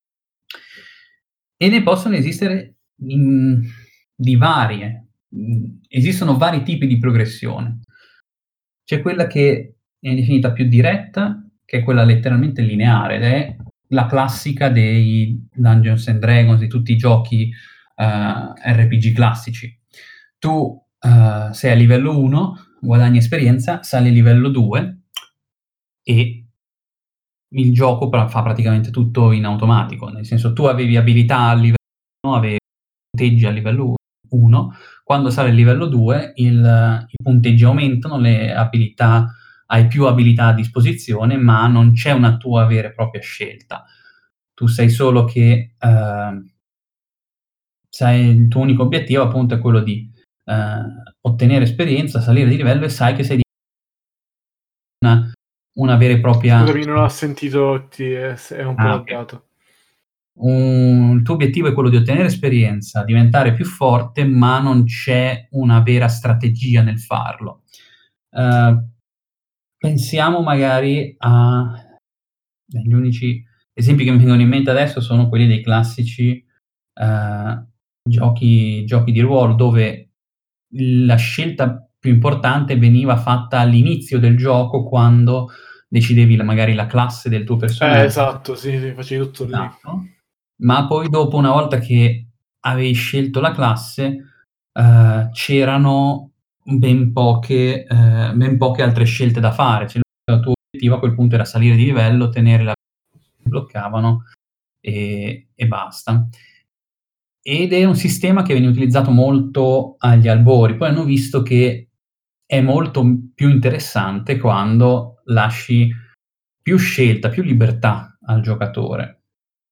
Speaker 2: E ne possono esistere, mhmm, di varie. Mhmm, esistono vari tipi di progressione. C'è quella che viene definita più diretta, che è quella letteralmente lineare, ed è la classica dei Dungeons and Dragons, di tutti i giochi, ehm, R P G classici. Tu, ehm, sei a livello uno, guadagni esperienza, sali a livello due e il gioco pra fa praticamente tutto in automatico. Nel senso, tu avevi abilità a livello uno, ave punteggi a livello u uno, quando sali a livello due il i punteggi aumentano, le abilità hai più abilità a disposizione, ma non c'è una tua vera e propria scelta. Tu sai solo che, ehm sai il tuo unico obiettivo, appunto, è quello di, ehm, ottenere esperienza, salire di livello e sai che sei di una una vera e propria
Speaker 1: Scusami, non ho sentito, ti è s è un po'
Speaker 2: Ah, okay.
Speaker 1: laggato.
Speaker 2: Un il tuo obiettivo è quello di ottenere esperienza, diventare più forte, ma non c'è una vera strategia nel farlo. Ehm, pensiamo magari a beh, gli unici esempi che mi vengono in mente adesso sono quelli dei classici, ehm, giochi giochi di ruolo, dove la scelta più importante veniva fatta all'inizio del gioco, quando decidevi la magari la classe del tuo
Speaker 1: Eh,
Speaker 2: personaggio.
Speaker 1: esatto, sì, sì, facevi tutto lì.
Speaker 2: Esatto. Ma poi dopo, una volta che avevi scelto la classe, ehm, c'erano ben poche ehm, ben poche altre scelte da fare. Cioè, il tuo obiettivo a quel punto era salire di livello, ottenere la bloccavano e e basta. Ed è un sistema che viene utilizzato molto agli albori. Poi hanno visto che è molto, mhmm, più interessante quando lasci più scelta, più libertà al giocatore.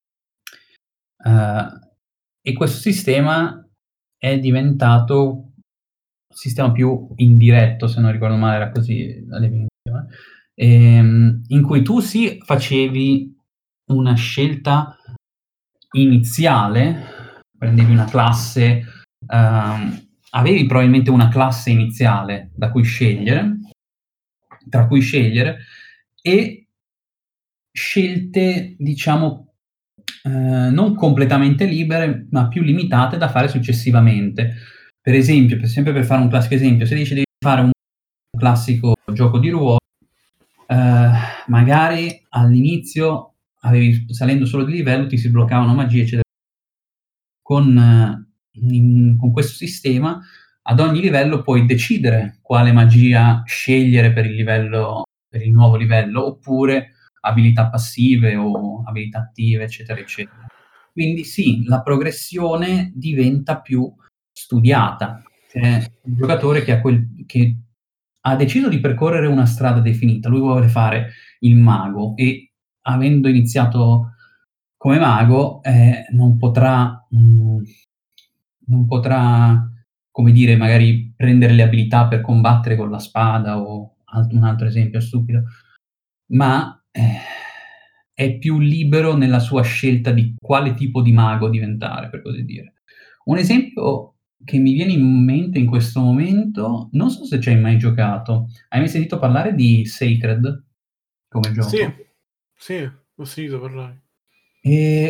Speaker 2: Ehm, e questo sistema è diventato sistema più indiretto, se non ricordo male era così la definizione, ehm, in cui tu sì, facevi una scelta iniziale, prendevi una classe, ehm, avevi probabilmente una classe iniziale da cui scegliere tra cui scegliere, e scelte diciamo, ehm, non completamente libere, ma più limitate da fare successivamente. Per esempio, per sempre per fare un classico esempio, se dici di fare un classico gioco di ruolo, ehm, magari all'inizio avevi salendo solo di livello ti si sbloccavano magie, eccetera con in con questo sistema, ad ogni livello puoi decidere quale magia scegliere per il livello per il nuovo livello, oppure abilità passive o abilità attive, eccetera, eccetera. Quindi sì, la progressione diventa più studiata. C'è un giocatore che ha quel che ha deciso di percorrere una strada definita. Lui vuole fare il mago e, avendo iniziato come mago, eh, non potrà mhmm, non potrà, come dire, magari prendere le abilità per combattere con la spada o alt un altro esempio stupido, ma, eh, è più libero nella sua scelta di quale tipo di mago diventare, per così dire. Un esempio che mi viene in mente in questo momento, non so se ci hai mai giocato. Hai mai sentito parlare di Sacred come
Speaker 1: Sì,
Speaker 2: gioco?
Speaker 1: sì, ho sentito parlare.
Speaker 2: Ehm,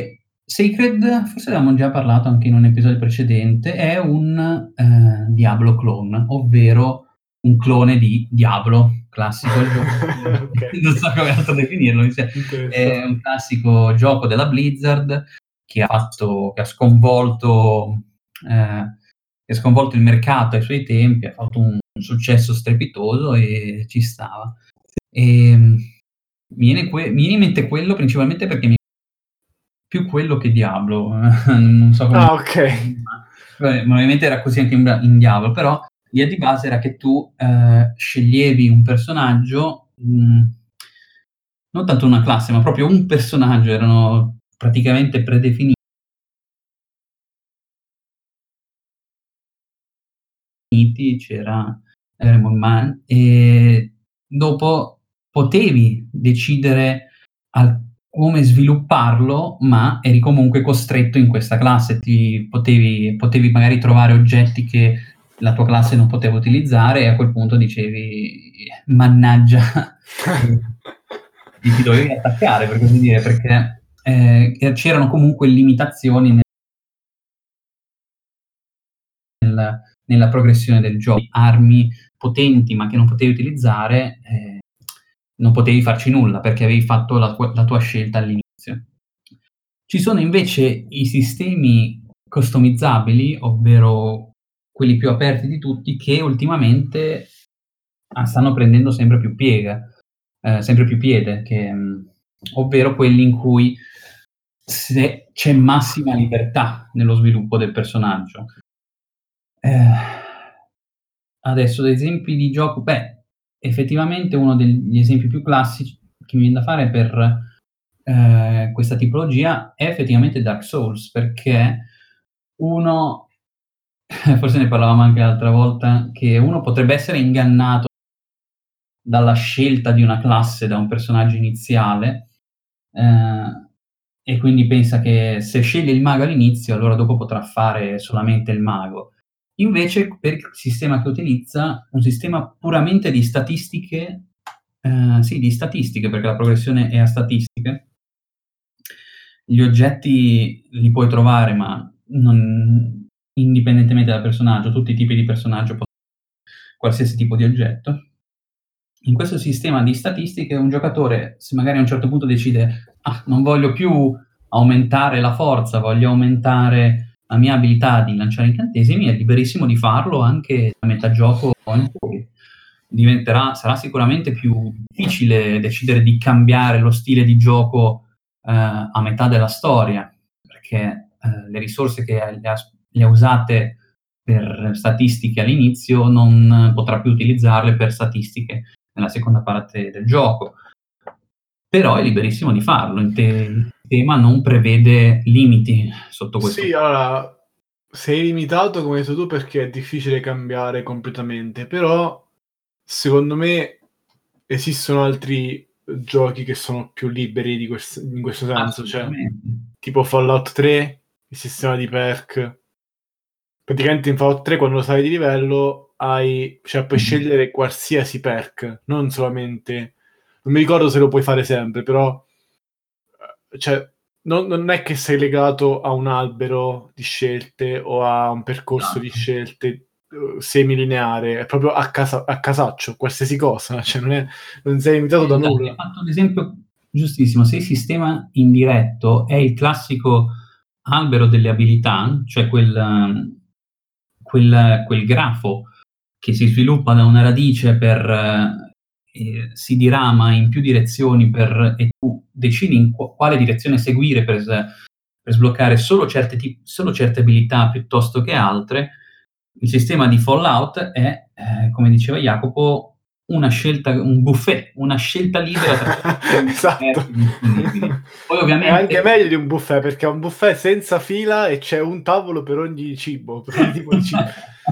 Speaker 2: Sacred, forse avevamo già parlato anche in un episodio precedente, è un eh, Diablo clone, ovvero un clone di Diablo, classico gioco,
Speaker 1: Ok.
Speaker 2: non so come altro definirlo, è un
Speaker 1: Interessante.
Speaker 2: classico gioco della Blizzard che ha fatto, che ha sconvolto, eh, che ha sconvolto il mercato ai suoi tempi, ha fatto un, un successo strepitoso e ci stava. E, mi viene, que- mi viene in mente quello principalmente perché mi più quello che Diablo, non so come
Speaker 1: Ah, ok.
Speaker 2: ma ma ovviamente era così anche in Bra in Diablo, però l'idea di base era che tu, ehm, sceglievi un personaggio, mhmm, non tanto una classe, ma proprio un personaggio, erano praticamente predefini c'era Iron Man, e dopo potevi decidere al come svilupparlo, ma eri comunque costretto in questa classe. Ti potevi potevi magari trovare oggetti che la tua classe non poteva utilizzare e a quel punto dicevi: "Mannaggia", e e ti dovevi attaccare, per così dire, perché, ehm, e c'erano comunque limitazioni ne nel nella progressione del gioco. Armi potenti, ma che non potevi utilizzare, ehm, non potevi farci nulla perché avevi fatto la tua la tua scelta all'inizio. Ci sono invece i sistemi customizzabili, ovvero quelli più aperti di tutti, che ultimamente, ah, stanno prendendo sempre più piega ehm, sempre più piede, che mhmm, ovvero quelli in cui se c'è massima libertà nello sviluppo del personaggio. Eh, adesso esempi di gioco, beh, effettivamente uno degli esempi più classici che mi vien da fare per, ehm, questa tipologia è effettivamente Dark Souls, perché uno forse ne parlavamo anche l'altra volta, che uno potrebbe essere ingannato dalla scelta di una classe, da un personaggio iniziale, ehm, e quindi pensa che se sceglie il mago all'inizio, allora dopo potrà fare solamente il mago. Invece per il sistema che utilizza, un sistema puramente di statistiche, ehm, sì, di statistiche, perché la progressione è a statistiche. Gli oggetti li puoi trovare, ma non indipendentemente dal personaggio, tutti i tipi di personaggio, po qualsiasi tipo di oggetto. In questo sistema di statistiche un giocatore, se magari a un certo punto decide: "Ah, non voglio più aumentare la forza, voglio aumentare la mia abilità di lanciare incantesimi", è liberissimo di farlo anche a metà gioco o in poi. Diventerà sarà sicuramente più difficile decidere di cambiare lo stile di gioco, ehm, a metà della storia, perché, ehm, le risorse che ha le ha s le ha usate per statistiche all'inizio non potrà più utilizzarle per statistiche nella seconda parte del gioco. Però è liberissimo di farlo, il te il tema non prevede limiti sotto questo
Speaker 1: Sì, allora, sei limitato come hai detto tu perché è difficile cambiare completamente, però secondo me esistono altri giochi che sono più liberi di quest in questo senso, cioè
Speaker 2: assolutamente.
Speaker 1: tipo Fallout tre, il sistema di perk. Praticamente in Fallout tre quando sali di livello hai cioè puoi
Speaker 2: Mh-mh.
Speaker 1: scegliere qualsiasi perk, non solamente non mi ricordo se lo puoi fare sempre, però uhm, cioè non non è che sei legato a un albero di scelte o a un percorso di
Speaker 2: Esatto.
Speaker 1: scelte, uhm, semilineare, è proprio a casa a casaccio, qualsiasi cosa, cioè non è non sei limitato
Speaker 2: Eh,
Speaker 1: da
Speaker 2: esatto, hai
Speaker 1: nulla.
Speaker 2: fatto l'esempio giustissimo. Se il sistema indiretto è il classico albero delle abilità, cioè quel mhmm, quel quel grafo che si sviluppa da una radice per ehm, si dirama in più direzioni per e tu decidi in qu quale direzione seguire per s per sbloccare solo certe tip solo certe abilità piuttosto che altre, il sistema di Fallout è, ehm, come diceva Jacopo, una scelta un buffet, una scelta libera tra
Speaker 1: Esatto.
Speaker 2: disponibili. Poi
Speaker 1: È anche
Speaker 2: ovviamente
Speaker 1: meglio di un buffet, perché è un buffet senza fila e c'è un tavolo per ogni cibo, per ogni tipo di cibo.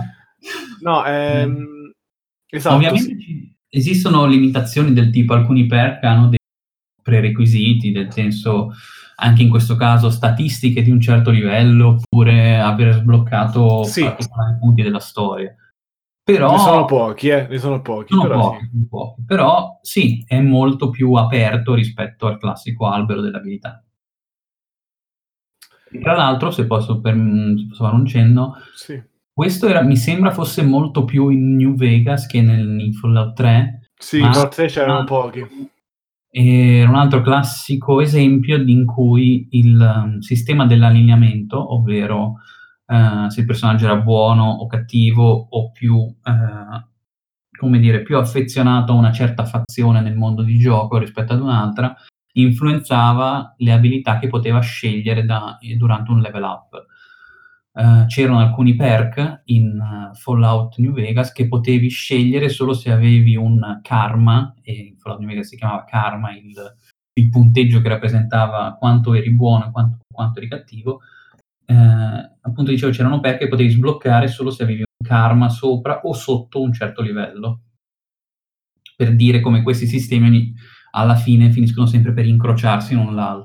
Speaker 1: No,
Speaker 2: Eh.
Speaker 1: ehm, esatto, sì.
Speaker 2: Ovviamente ci esistono limitazioni del tipo alcuni perk hanno dei prerequisiti, nel senso, anche in questo caso statistiche di un certo livello, oppure aver sbloccato
Speaker 1: Sì,
Speaker 2: particolari punti della storia.
Speaker 1: ne
Speaker 2: Però
Speaker 1: sono pochi, eh, ne sono pochi,
Speaker 2: sono
Speaker 1: però sì.
Speaker 2: pochi, son pochi, però sì, è molto più aperto rispetto al classico albero dell'abilità. Tra l'altro, se posso per mhmm, se posso fare un cenno,
Speaker 1: Sì.
Speaker 2: questo era mi sembra fosse molto più in New Vegas che nel in Fallout tre,
Speaker 1: Sì, in
Speaker 2: ma
Speaker 1: Fallout tre
Speaker 2: un
Speaker 1: c'erano pochi.
Speaker 2: altro ehm, un altro classico esempio di in cui il sistema dell'allineamento, ovvero, ehm, se il personaggio era buono o cattivo o più, ehm, come dire, più affezionato a una certa fazione nel mondo di gioco rispetto ad un'altra, influenzava le abilità che poteva scegliere da ehm, durante un level up. Ehm, c'erano alcuni perk in Fallout New Vegas che potevi scegliere solo se avevi un karma, e in Fallout New Vegas si chiamava karma il il punteggio che rappresentava quanto eri buono e quanto quanto eri cattivo. Ehm, appunto dicevo c'erano perk che potevi sbloccare solo se avevi un karma sopra o sotto un certo livello. Per dire come questi sistemi alla fine finiscono sempre per incrociarsi l'un l'altro.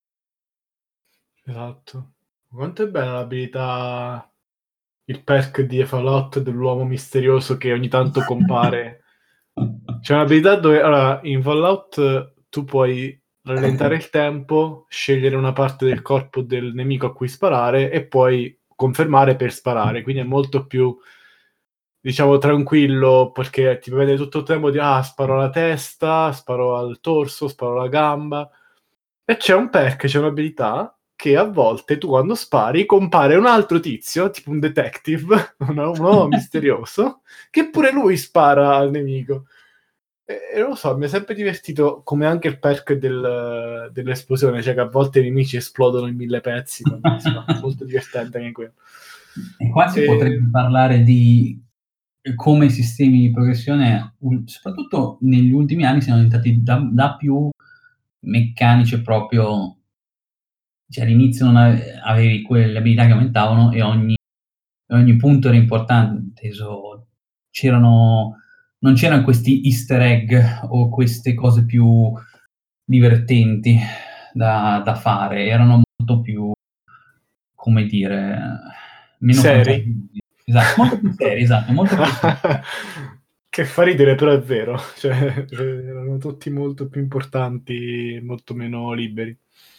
Speaker 1: Esatto. Quanto è bella l'abilità il perk di Fallout dell'uomo misterioso che ogni tanto compare. C'è un'abilità dove allora, in Fallout tu puoi rallentare il tempo, scegliere una parte del corpo del nemico a cui sparare e poi confermare per sparare, quindi è molto più, diciamo, tranquillo perché ti prevede tutto il tempo di ah, sparo alla testa, sparo al torso, sparo alla gamba. E c'è un perk, c'è un'abilità che a volte tu quando spari compare un altro tizio, tipo un detective, un un uomo misterioso, che pure lui spara al nemico. E, e non lo so, mi è sempre divertito come anche il perk del, dell'esplosione, cioè che a volte i nemici esplodono in mille pezzi quando si fa. Molto divertente anche quello.
Speaker 2: E qua si
Speaker 1: E,
Speaker 2: potrebbe parlare di come i sistemi di progressione, u soprattutto negli ultimi anni, siano diventati da da più meccanici e proprio cioè all'inizio non ave avevi quelle abilità che aumentavano e ogni ogni punto era importante, inteso c'erano non c'eran questi easter egg o queste cose più divertenti da da fare, erano molto più, come dire, meno
Speaker 1: seri?
Speaker 2: fantasiosi. Esa molto più seri, esatto, molto più seri.
Speaker 1: Che fa ridere, però è vero. Cioè, eh, erano tutti molto più importanti, molto meno liberi.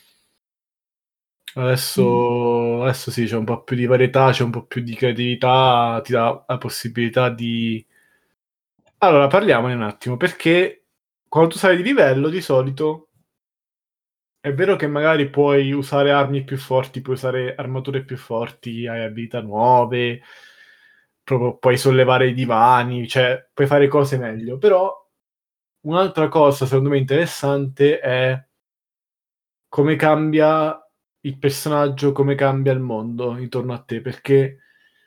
Speaker 2: Sì.
Speaker 1: Adesso, adesso sì, c'è un po' più di varietà, c'è un po' più di creatività, ti dà la possibilità di... Allora, parliamone un attimo, perché quando tu sali di livello, di solito, è vero che magari puoi usare armi più forti, puoi usare armature più forti, hai abilità nuove, proprio puoi sollevare i divani, cioè puoi fare cose meglio, però un'altra cosa secondo me interessante è come cambia il personaggio, come cambia il mondo intorno a te, perché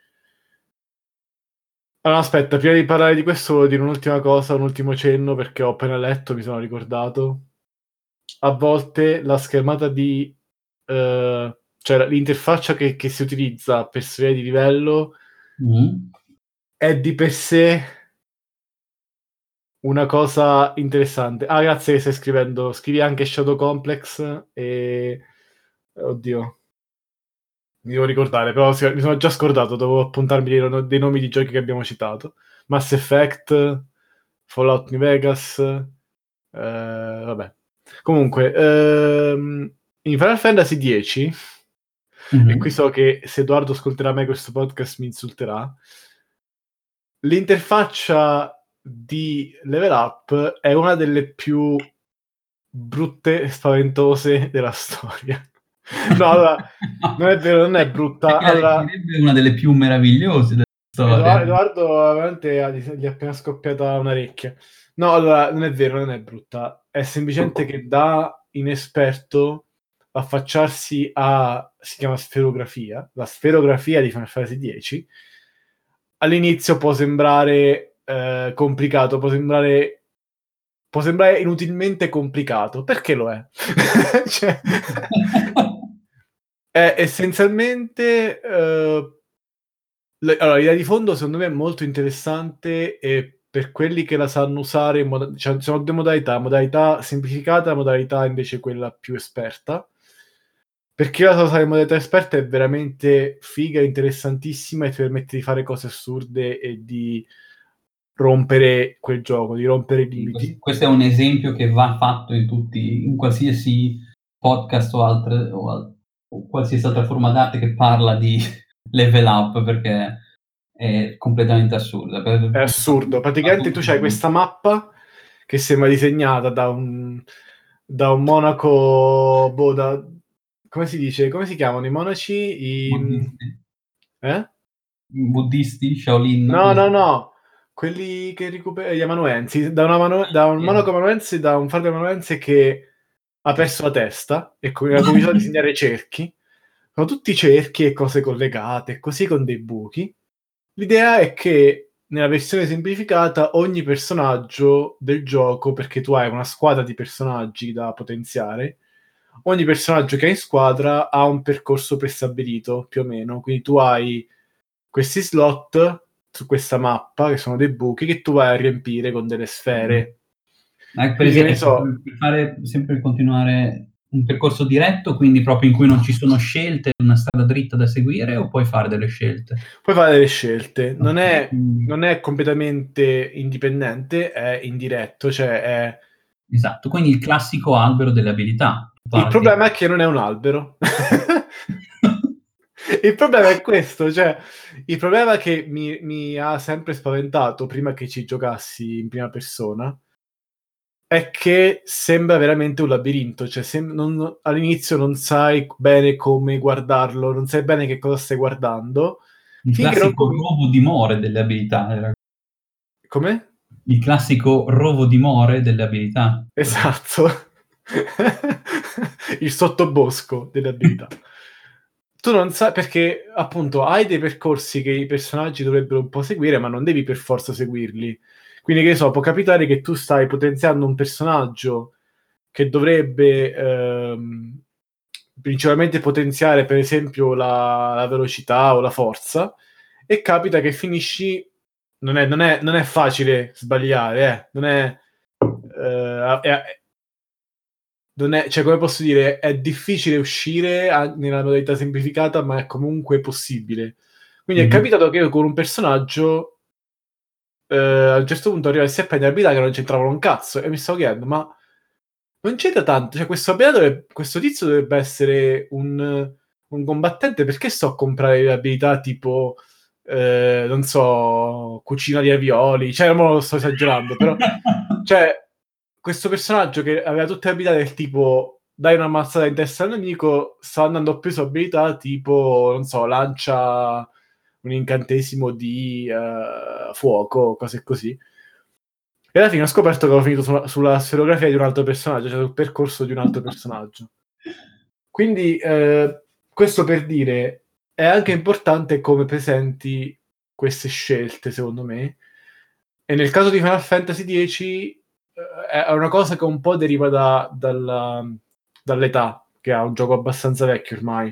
Speaker 1: allora aspetta, prima di parlare di questo volevo dire un'ultima cosa, un ultimo cenno, perché ho appena letto, mi sono ricordato. A volte la schermata di ehm, cioè l'interfaccia che che si utilizza per salire di livello
Speaker 2: Mh.
Speaker 1: è di per sé una cosa interessante. Ah, grazie che stai scrivendo. Scrivi anche Shadow Complex e oddio, mi devo ricordare, però sì, mi sono già scordato, dovevo appuntarmi dei, no- dei nomi di giochi che abbiamo citato. Mass Effect, Fallout New Vegas, eh, vabbè. Comunque, ehm, in Final Fantasy dieci, e qui
Speaker 2: Mh-mh.
Speaker 1: so che se Edoardo ascolterà me questo podcast mi insulterà, l'interfaccia di Level Up è una delle più brutte e spaventose della storia. No, allora, non è vero, non è brutta. Allora,
Speaker 2: Direbbe una delle più meravigliose della
Speaker 1: Edoa-
Speaker 2: storia.
Speaker 1: Edoardo veramente ha- gli è appena scoppiata un'orecchia. No, allora, non è vero, non è brutta. È semplicemente che da inesperto affacciarsi a, si chiama sferografia, la sferografia di Final Fantasy dieci, all'inizio può sembrare eh, complicato, può sembrare, può sembrare inutilmente complicato, perché lo è. Cioè, è essenzialmente eh, le- allora, l'idea di fondo secondo me è molto interessante e per quelli che la sanno usare, in moda- cioè, ci sono due modalità, modalità semplificata e modalità invece quella più esperta. Per chi la sa usare in modalità esperta è veramente figa, interessantissima e ti permette di fare cose assurde e di rompere quel gioco, di rompere i
Speaker 2: Sì, ques
Speaker 1: limiti.
Speaker 2: questo è un esempio che va fatto in tutti in qualsiasi podcast o altre o al o qualsiasi altra forma d'arte che parla di level up, perché è completamente assurda. Per
Speaker 1: È assurdo. Praticamente tu c'hai questa mappa che sembra disegnata da un da un monaco, boh, da come si dice? Come si chiamano i monaci? I mhmm
Speaker 2: Buddisti.
Speaker 1: eh?
Speaker 2: Buddisti, Shaolin,
Speaker 1: No,
Speaker 2: come
Speaker 1: no,
Speaker 2: si
Speaker 1: no, quelli che ricupe gli amanuensi, da un amanu da un monaco amanuense, da un frate amanuense che ha perso la testa e co ha cominciato a disegnare cerchi. Sono tutti cerchi e cose collegate, così con dei buchi. L'idea è che, nella versione semplificata, ogni personaggio del gioco, perché tu hai una squadra di personaggi da potenziare, ogni personaggio che hai in squadra ha un percorso prestabilito, più o meno. Quindi tu hai questi slot su questa mappa, che sono dei buchi, che tu vai a riempire con delle
Speaker 2: Mh.
Speaker 1: sfere.
Speaker 2: Ma per
Speaker 1: Quindi, che
Speaker 2: ese
Speaker 1: ne
Speaker 2: ecco,
Speaker 1: so
Speaker 2: per fare sempre continuare un percorso diretto, quindi proprio in cui non ci sono scelte, una strada dritta da seguire, o puoi fare delle scelte?
Speaker 1: puoi fare delle scelte. Non
Speaker 2: Okay,
Speaker 1: è
Speaker 2: quindi
Speaker 1: non è completamente indipendente, è indiretto, cioè è
Speaker 2: Esatto, quindi il classico albero delle abilità.
Speaker 1: Il
Speaker 2: Parti
Speaker 1: problema è che non è un albero. Il problema è questo, cioè il problema che mi mi ha sempre spaventato, prima che ci giocassi in prima persona è che sembra veramente un labirinto, cioè sem non all'inizio non sai c bene come guardarlo, non sai bene che cosa stai guardando,
Speaker 2: Il
Speaker 1: finché non
Speaker 2: classico
Speaker 1: comi
Speaker 2: rovo dimore delle abilità era
Speaker 1: Come?
Speaker 2: Il classico rovo dimore delle abilità.
Speaker 1: Esatto. Il sottobosco delle abilità. Tu non sa perché appunto hai dei percorsi che i personaggi dovrebbero un po' seguire, ma non devi per forza seguirli. Quindi, che ne so, può capitare che tu stai potenziando un personaggio che dovrebbe, ehm, principalmente potenziare, per esempio, la la velocità o la forza, e capita che finisci non è non è non è facile sbagliare, eh, non è, ehm, a è a è non è cioè, come posso dire, è difficile uscire a nella modalità semplificata, ma è comunque possibile. Quindi è
Speaker 2: Mh-mh.
Speaker 1: capitato che io con un personaggio ehm, a un certo punto arrivassi a prendere abilità che non c'entravano un cazzo e mi stavo chiedendo: "Ma non c'entra tanto, cioè questo abilità dovre questo tizio dovrebbe essere un un combattente, perché sto a comprare le abilità tipo, ehm, non so, cucina i ravioli?" Cioè, mo sto esagerando, però cioè, questo personaggio che aveva tutte le abilità del tipo: dai una mazzata in testa al nemico, stava andando più su abilità tipo, non so, lancia un incantesimo di, ehm, fuoco, cose così. E alla fine ho scoperto che avevo finito sulla sulla sferografia di un altro personaggio, cioè sul percorso di un altro personaggio. Quindi, ehm, questo per dire, è anche importante come presenti queste scelte, secondo me. E nel caso di Final Fantasy dieci, uhm, è è una cosa che un po' deriva da dalla dall'età, che ha un gioco abbastanza vecchio ormai.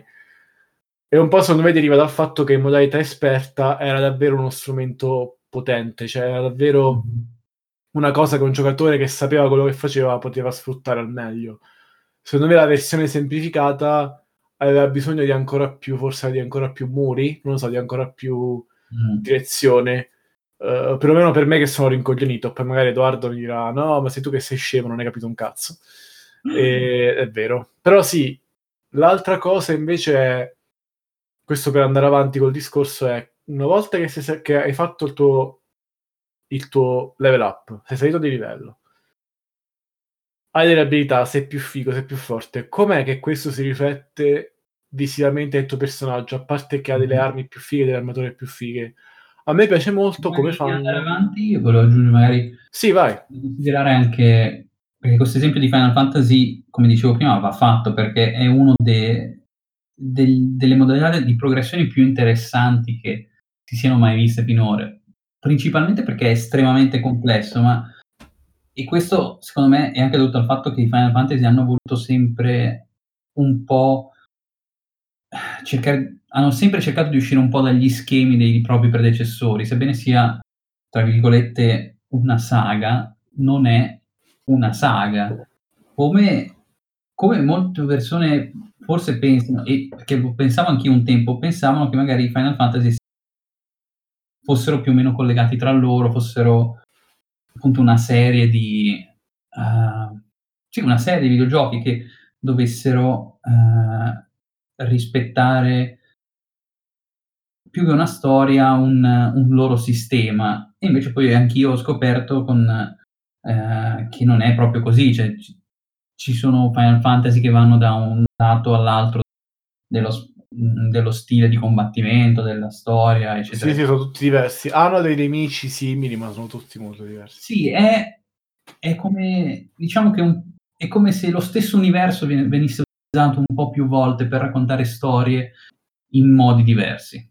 Speaker 1: E un po' secondo me deriva dal fatto che in modalità esperta era davvero uno strumento potente, cioè era davvero
Speaker 2: Mh-mh.
Speaker 1: una cosa che un giocatore che sapeva quello che faceva poteva sfruttare al meglio. Secondo me la versione semplificata aveva bisogno di ancora più forse di ancora più muri, non lo so, di ancora più
Speaker 2: Mh.
Speaker 1: direzione, uhm, perlomeno per me che sono rincoglionito, poi magari Edoardo mi dirà: "No, ma sei tu che sei scemo, non hai capito un cazzo." Ehm, è vero. Però sì, l'altra cosa invece è questo per andare avanti col discorso è: una volta che sei se che hai fatto il tuo il tuo level up, sei salito di livello hai delle abilità, sei più figo, sei più forte, com'è che questo si riflette visivamente nel tuo personaggio? A parte che ha delle
Speaker 2: Mh-mh.
Speaker 1: armi più fighe, delle armature più fighe. A me piace molto
Speaker 2: Prima
Speaker 1: come
Speaker 2: di andare
Speaker 1: fanno
Speaker 2: avanti, io volevo aggiungere magari
Speaker 1: Sì, vai.
Speaker 2: da considerare anche perché questo esempio di Final Fantasy, come dicevo prima, va fatto perché è uno de del delle modalità di progressione più interessanti che si siano mai viste finora. Principalmente perché è estremamente complesso, ma e questo secondo me è anche dovuto al fatto che i Final Fantasy hanno voluto sempre un po' cercare hanno sempre cercato di uscire un po' dagli schemi dei propri predecessori, sebbene sia, tra virgolette, "una saga", non è una saga. Come come molte persone forse pensano, e perché lo pensavo anch'io un tempo, pensavano che magari i Final Fantasy s fossero più o meno collegati tra loro, fossero appunto una serie di uhm, sì, una serie di videogiochi che dovessero, uhm rispettare più che una storia, un un loro sistema. E invece poi anch'io ho scoperto con ehm, che non è proprio così, cioè ci ci sono Final Fantasy che vanno da un lato all'altro dello s mhmm, dello stile di combattimento, della storia, eccetera,
Speaker 1: Sì, sì,
Speaker 2: ecce
Speaker 1: sono tutti diversi. Hanno dei nemici simili, ma sono tutti molto diversi.
Speaker 2: Sì, è è come diciamo che un è come se lo stesso universo viene venisse usato un po' più volte per raccontare storie in modi diversi.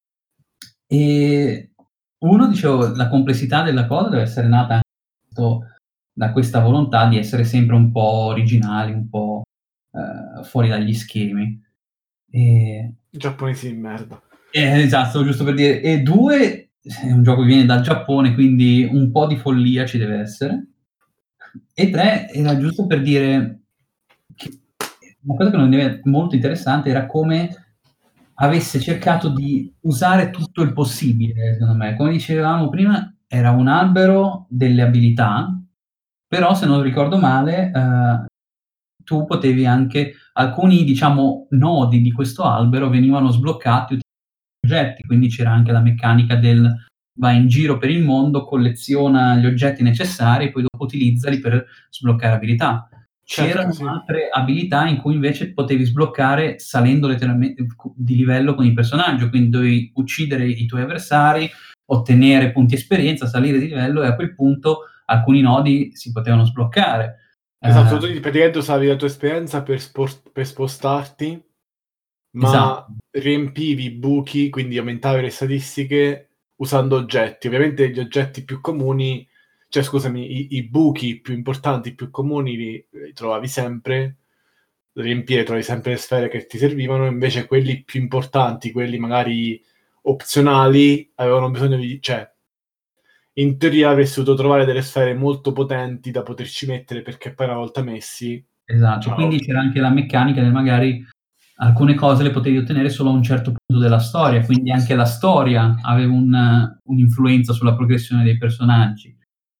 Speaker 2: Ehm, uno dicevo, la complessità della cosa deve essere nata to da questa volontà di essere sempre un po' originali, un po', ehm, fuori dagli schemi. Ehm
Speaker 1: Giapponesi di merda.
Speaker 2: Eh, esatto, stavo giusto per dire. E due, è un gioco che viene dal Giappone, quindi un po' di follia ci deve essere. E tre, era giusto per dire che una cosa che non è molto interessante era come avesse cercato di usare tutto il possibile, secondo me. Come dicevamo prima, era un albero delle abilità, però se non ricordo male, ehm, tu potevi anche alcuni, diciamo, nodi di questo albero venivano sbloccati oggetti, quindi c'era anche la meccanica del vai in giro per il mondo, colleziona gli oggetti necessari e poi dopo utilizzali per sbloccare abilità.
Speaker 1: Certo,
Speaker 2: C'erano
Speaker 1: sì.
Speaker 2: altre abilità in cui invece potevi sbloccare salendo letteralmente cu di livello con il personaggio, quindi dovevi uccidere i tuoi avversari, ottenere punti esperienza, salire di livello e a quel punto alcuni nodi si potevano sbloccare.
Speaker 1: Esatto, tu
Speaker 2: Ehm
Speaker 1: di praticamente usavi la tua esperienza per spor per spostarti, ma
Speaker 2: Esatto.
Speaker 1: riempivi i buchi, quindi aumentavi le statistiche usando oggetti. Ovviamente gli oggetti più comuni cioè scusami, i i buchi più importanti, più comuni li li trovavi sempre, da riempire, trovavi sempre le sfere che ti servivano, invece quelli più importanti, quelli magari opzionali, avevano bisogno di cioè in teoria avresti dovuto trovare delle sfere molto potenti da poterci mettere, perché poi una volta messi,
Speaker 2: Esatto,
Speaker 1: ciao.
Speaker 2: quindi c'era anche la meccanica del magari alcune cose le potevi ottenere solo a un certo punto della storia, quindi anche la storia aveva un un'influenza sulla progressione dei personaggi.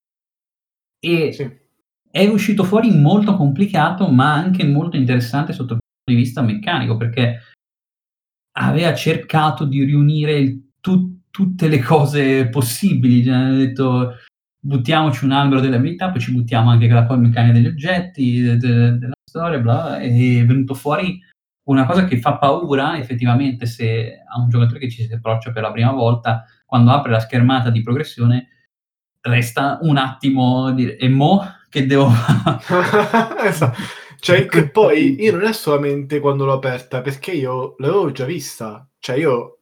Speaker 2: E
Speaker 1: Sì.
Speaker 2: è uscito fuori molto complicato, ma anche molto interessante sotto il punto di vista meccanico, perché aveva cercato di riunire il tu tutte le cose possibili, cioè ha detto: "Buttiamoci un albero delle abilità, poi ci buttiamo anche con la poi meccanica degli oggetti, de de della storia, bla, e è venuto fuori una cosa che fa paura effettivamente se a un giocatore che ci si approccia per la prima volta, quando apre la schermata di progressione resta un attimo a dire: "E mo' che devo fa?"
Speaker 1: Esa cioè che poi io non è solamente quando l'ho aperta, perché io l'avevo già vista. Cioè io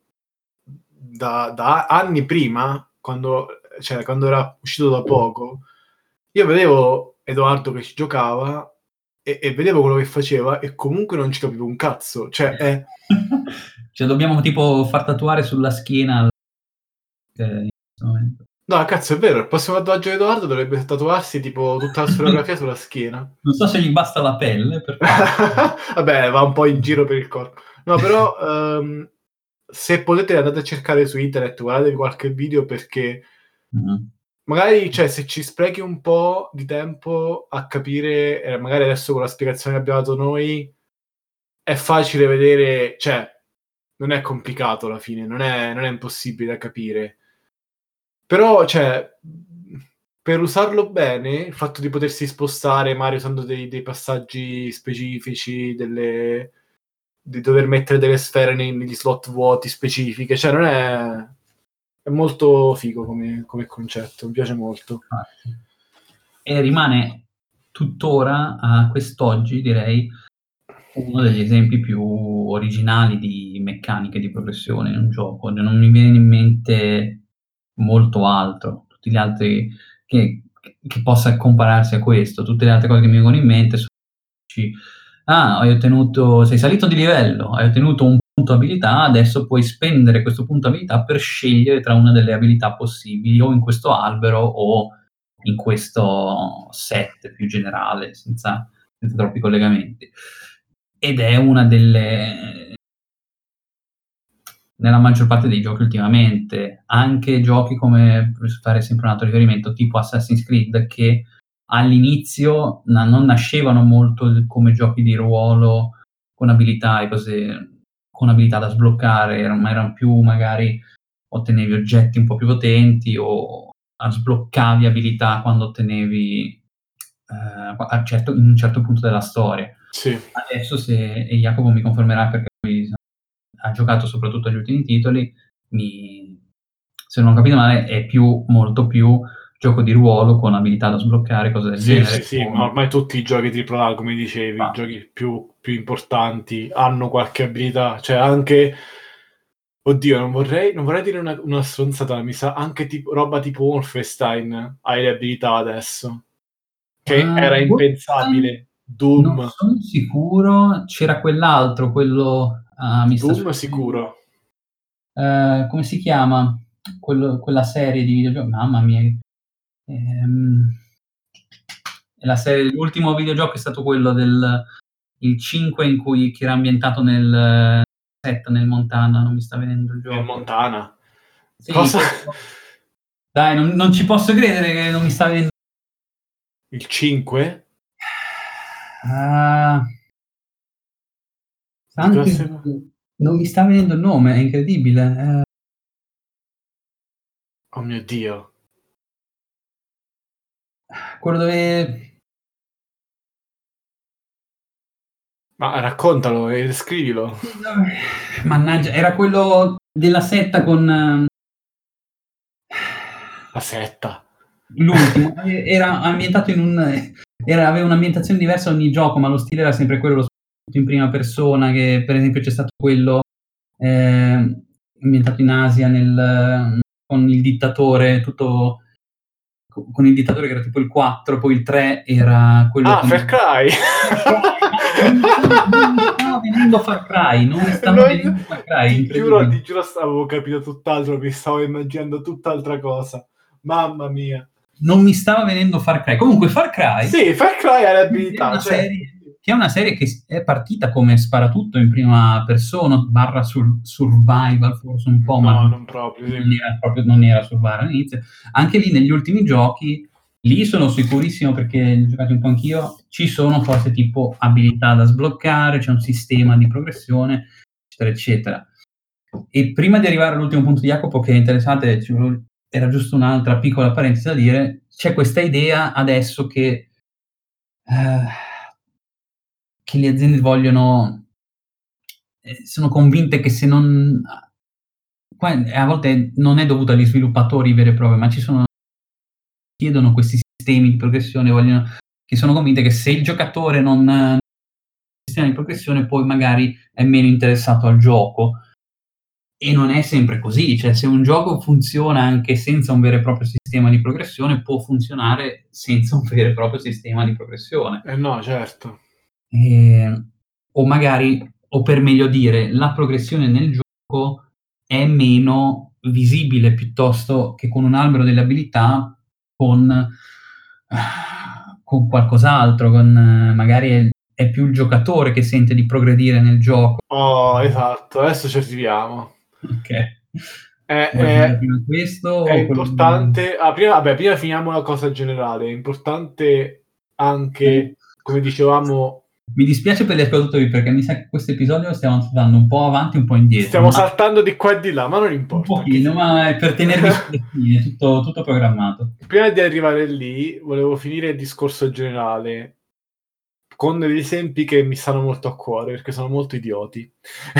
Speaker 1: da da anni prima, quando cioè quando era uscito da poco, io vedevo Edoardo che ci giocava e e vedevo quello che faceva e comunque non ci capivo un cazzo. Cioè è
Speaker 2: Ce lo dobbiamo tipo far tatuare sulla schiena Okay, in questo momento.
Speaker 1: No, cazzo è vero, il prossimo tatuaggio di Edoardo dovrebbe tatuarsi tipo tutta la storiografia sulla schiena.
Speaker 2: Non so se gli basta la pelle per farlo.
Speaker 1: Vabbè, va un po' in giro per il corpo. No, però, uhm, se potete andate a cercare su internet, guardatevi qualche video perché
Speaker 2: Mh-mh.
Speaker 1: magari, cioè, se ci sprechi un po' di tempo a capire, e magari adesso con la spiegazione che abbiamo dato noi, è facile vedere cioè, non è complicato alla fine, non è non è impossibile da capire. Però, cioè, mhmm, per usarlo bene, il fatto di potersi spostare magari usando dei dei passaggi specifici, delle di dover mettere delle sfere nei negli slot vuoti specifiche, cioè non è è molto figo come come concetto, mi piace molto.
Speaker 2: Infatti. E rimane tuttora, a quest'oggi direi, uno degli esempi più originali di meccaniche di progressione in un gioco. N non mi viene in mente molto altro. Tutti gli altri che che che possa compararsi a questo. Tutte le altre cose che mi vengono in mente so ci: "Ah, hai ottenuto sei salito di livello, hai ottenuto un punto abilità, adesso puoi spendere questo punto abilità per scegliere tra una delle abilità possibili, o in questo albero o in questo set più generale, senza senza troppi collegamenti." Ed è una delle nella maggior parte dei giochi ultimamente, anche giochi come per fare sempre un altro riferimento, tipo Assassin's Creed, che all'inizio na non nascevano molto come giochi di ruolo con abilità e cose con abilità da sbloccare, eran ma eran più magari ottenevi oggetti un po' più potenti o a sbloccavi abilità quando ottenevi ehm, a certo in un certo punto della storia.
Speaker 1: Sì.
Speaker 2: Adesso se e Jacopo mi confermerà perché lui ha giocato soprattutto agli ultimi titoli, mi se non ho capito male è più molto più gioco di ruolo con abilità da sbloccare, cose del
Speaker 1: Sì,
Speaker 2: genere.
Speaker 1: sì, sì, ma ormai tutti i giochi tripla A, come dicevi, i
Speaker 2: Ah.
Speaker 1: giochi più più importanti hanno qualche abilità, cioè anche oddio, non vorrei non vorrei dire una una stronzata, ma mi sa anche tipo roba tipo Wolfenstein hai le abilità adesso, che
Speaker 2: Ah,
Speaker 1: era
Speaker 2: Wolfenstein
Speaker 1: impensabile.
Speaker 2: non
Speaker 1: Doom.
Speaker 2: son sicuro. C'era quell'altro, quello ah, mi sta
Speaker 1: Doom
Speaker 2: sfuggendo.
Speaker 1: sicuro.
Speaker 2: Ehm, come si chiama? Quello quella serie di videogio mamma mia, ehm, la serie l'ultimo videogioco è stato quello del il cinque in cui che era ambientato nel set nel Montana, non mi sta venendo il
Speaker 1: Nel
Speaker 2: gioco.
Speaker 1: Montana?
Speaker 2: Sì,
Speaker 1: Cosa?
Speaker 2: quello dai, non non ci posso credere che non mi sta ven
Speaker 1: Il cinque?
Speaker 2: Ah.
Speaker 1: Di
Speaker 2: Santo
Speaker 1: classe
Speaker 2: Iddio, non mi sta venendo il nome, è incredibile, ehm
Speaker 1: Oh mio Dio.
Speaker 2: Quello dove
Speaker 1: Ma raccontalo e descrivilo.
Speaker 2: Mannaggia, era quello della setta con
Speaker 1: La setta.
Speaker 2: L'ultimo, e era ambientato in un era aveva un'ambientazione diversa ogni gioco, ma lo stile era sempre quello, lo in prima persona, che per esempio c'è stato quello, ehm, ambientato in Asia nel con il dittatore, tutto co con il dittatore che era tipo il quattro, poi il tre era quello
Speaker 1: Ah,
Speaker 2: con
Speaker 1: Far Cry.
Speaker 2: Far Cry, non mi stava non mi stava venendo Far Cry, non mi stava
Speaker 1: Non
Speaker 2: venendo Far Cry,
Speaker 1: ti giuro
Speaker 2: incredibile.
Speaker 1: ti giuro st avevo capito tutt'altro, mi stavo immaginando tutt'altra cosa. Mamma mia.
Speaker 2: Non mi stava venendo Far Cry. Comunque Far Cry
Speaker 1: Sì, Far Cry ha le
Speaker 2: è
Speaker 1: abilità,
Speaker 2: una
Speaker 1: certo.
Speaker 2: serie che è una serie che s è partita come sparatutto in prima persona barra sur survival forse un po', ma
Speaker 1: No,
Speaker 2: non
Speaker 1: non proprio,
Speaker 2: non
Speaker 1: sì.
Speaker 2: era proprio non era survival all'inizio. Anche lì negli ultimi giochi, lì sono sicurissimo perché li ho giocati un po' anch'io, ci sono cose tipo abilità da sbloccare, c'è un sistema di progressione, eccetera, eccetera. E prima di arrivare all'ultimo punto di Jacopo che è interessante, ci volevo era giusto un'altra piccola parentesi da dire, c'è questa idea adesso che ehm che le aziende vogliono ehm, sono convinte che se non a qua e a volte non è dovuto agli sviluppatori veri e propri, ma ci sono chiedono questi sistemi di progressione, vogliono che sono convinte che se il giocatore non sistema di progressione poi magari è meno interessato al gioco. E non è sempre così, cioè se un gioco funziona anche senza un vero e proprio sistema di progressione, può funzionare senza un vero e proprio sistema di progressione.
Speaker 1: Eh no, certo.
Speaker 2: Ehm, o magari o per meglio dire, la progressione nel gioco è meno visibile piuttosto che con un albero delle abilità, con con qualcos'altro, con magari è è più il giocatore che sente di progredire nel gioco.
Speaker 1: Oh, esatto, adesso ci arriviamo.
Speaker 2: Okay.
Speaker 1: È
Speaker 2: Vuoi dire
Speaker 1: è
Speaker 2: prima questo
Speaker 1: è
Speaker 2: o quello
Speaker 1: importante ah, prima vabbè, prima finiamo la cosa generale. È importante
Speaker 2: Eh.
Speaker 1: anche, come dicevamo
Speaker 2: Mi dispiace per gli ascoltatori perché mi sa che questo episodio stiamo andando un po' avanti, un po' indietro,
Speaker 1: stiamo
Speaker 2: ma
Speaker 1: saltando di qua e di là, ma non
Speaker 2: un
Speaker 1: importa, che
Speaker 2: pochino,
Speaker 1: ti
Speaker 2: ma è per tenervi sulle spine, tutto tutto programmato.
Speaker 1: Prima di arrivare lì, volevo finire il discorso generale con degli esempi che mi stanno molto a cuore, perché sono molto idioti.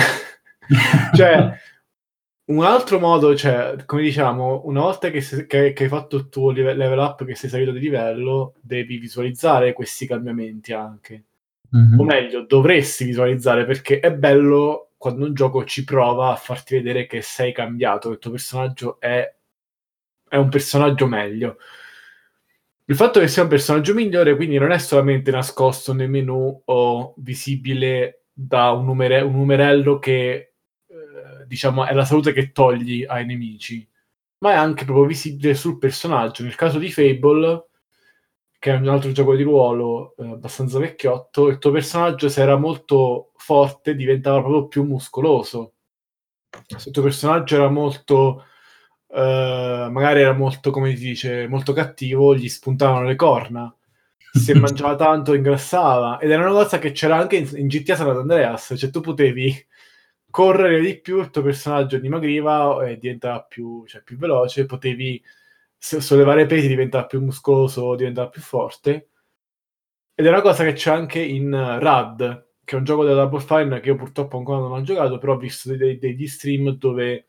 Speaker 1: Cioè, un altro modo cioè, come diciamo, una volta che s che che hai fatto il tuo live level up, che sei salito di livello, devi visualizzare questi cambiamenti anche. O
Speaker 2: Mh-mh.
Speaker 1: meglio, dovresti visualizzare, perché è bello quando un gioco ci prova a farti vedere che sei cambiato, che il tuo personaggio è è un personaggio meglio. Il fatto che sia un personaggio migliore, quindi non è solamente nascosto nei menu o visibile da un numere un numerello che, uhm, diciamo è la salute che togli ai nemici, ma è anche proprio visibile sul personaggio. Nel caso di Fable, che è un altro gioco di ruolo, uhm, abbastanza vecchiotto, il tuo personaggio se era molto forte diventava proprio più muscoloso. Se il tuo personaggio era molto uhm, magari era molto, come si dice, molto cattivo, gli spuntavano le corna. se mangiava tanto ingrassava, ed era una cosa che c'era anche in, in G T A San Andreas, cioè tu potevi correre di più, il tuo personaggio dimagriva e diventava più, cioè, più veloce, potevi sollevare pesi, diventava più muscoloso, diventava più forte. Ed è una cosa che c'è anche in R A D, che è un gioco della Double Fine che io purtroppo ancora non ho giocato, però ho visto dei, degli stream dove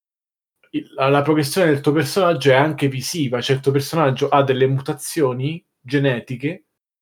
Speaker 1: la, la progressione del tuo personaggio è anche visiva, cioè il tuo personaggio ha delle mutazioni genetiche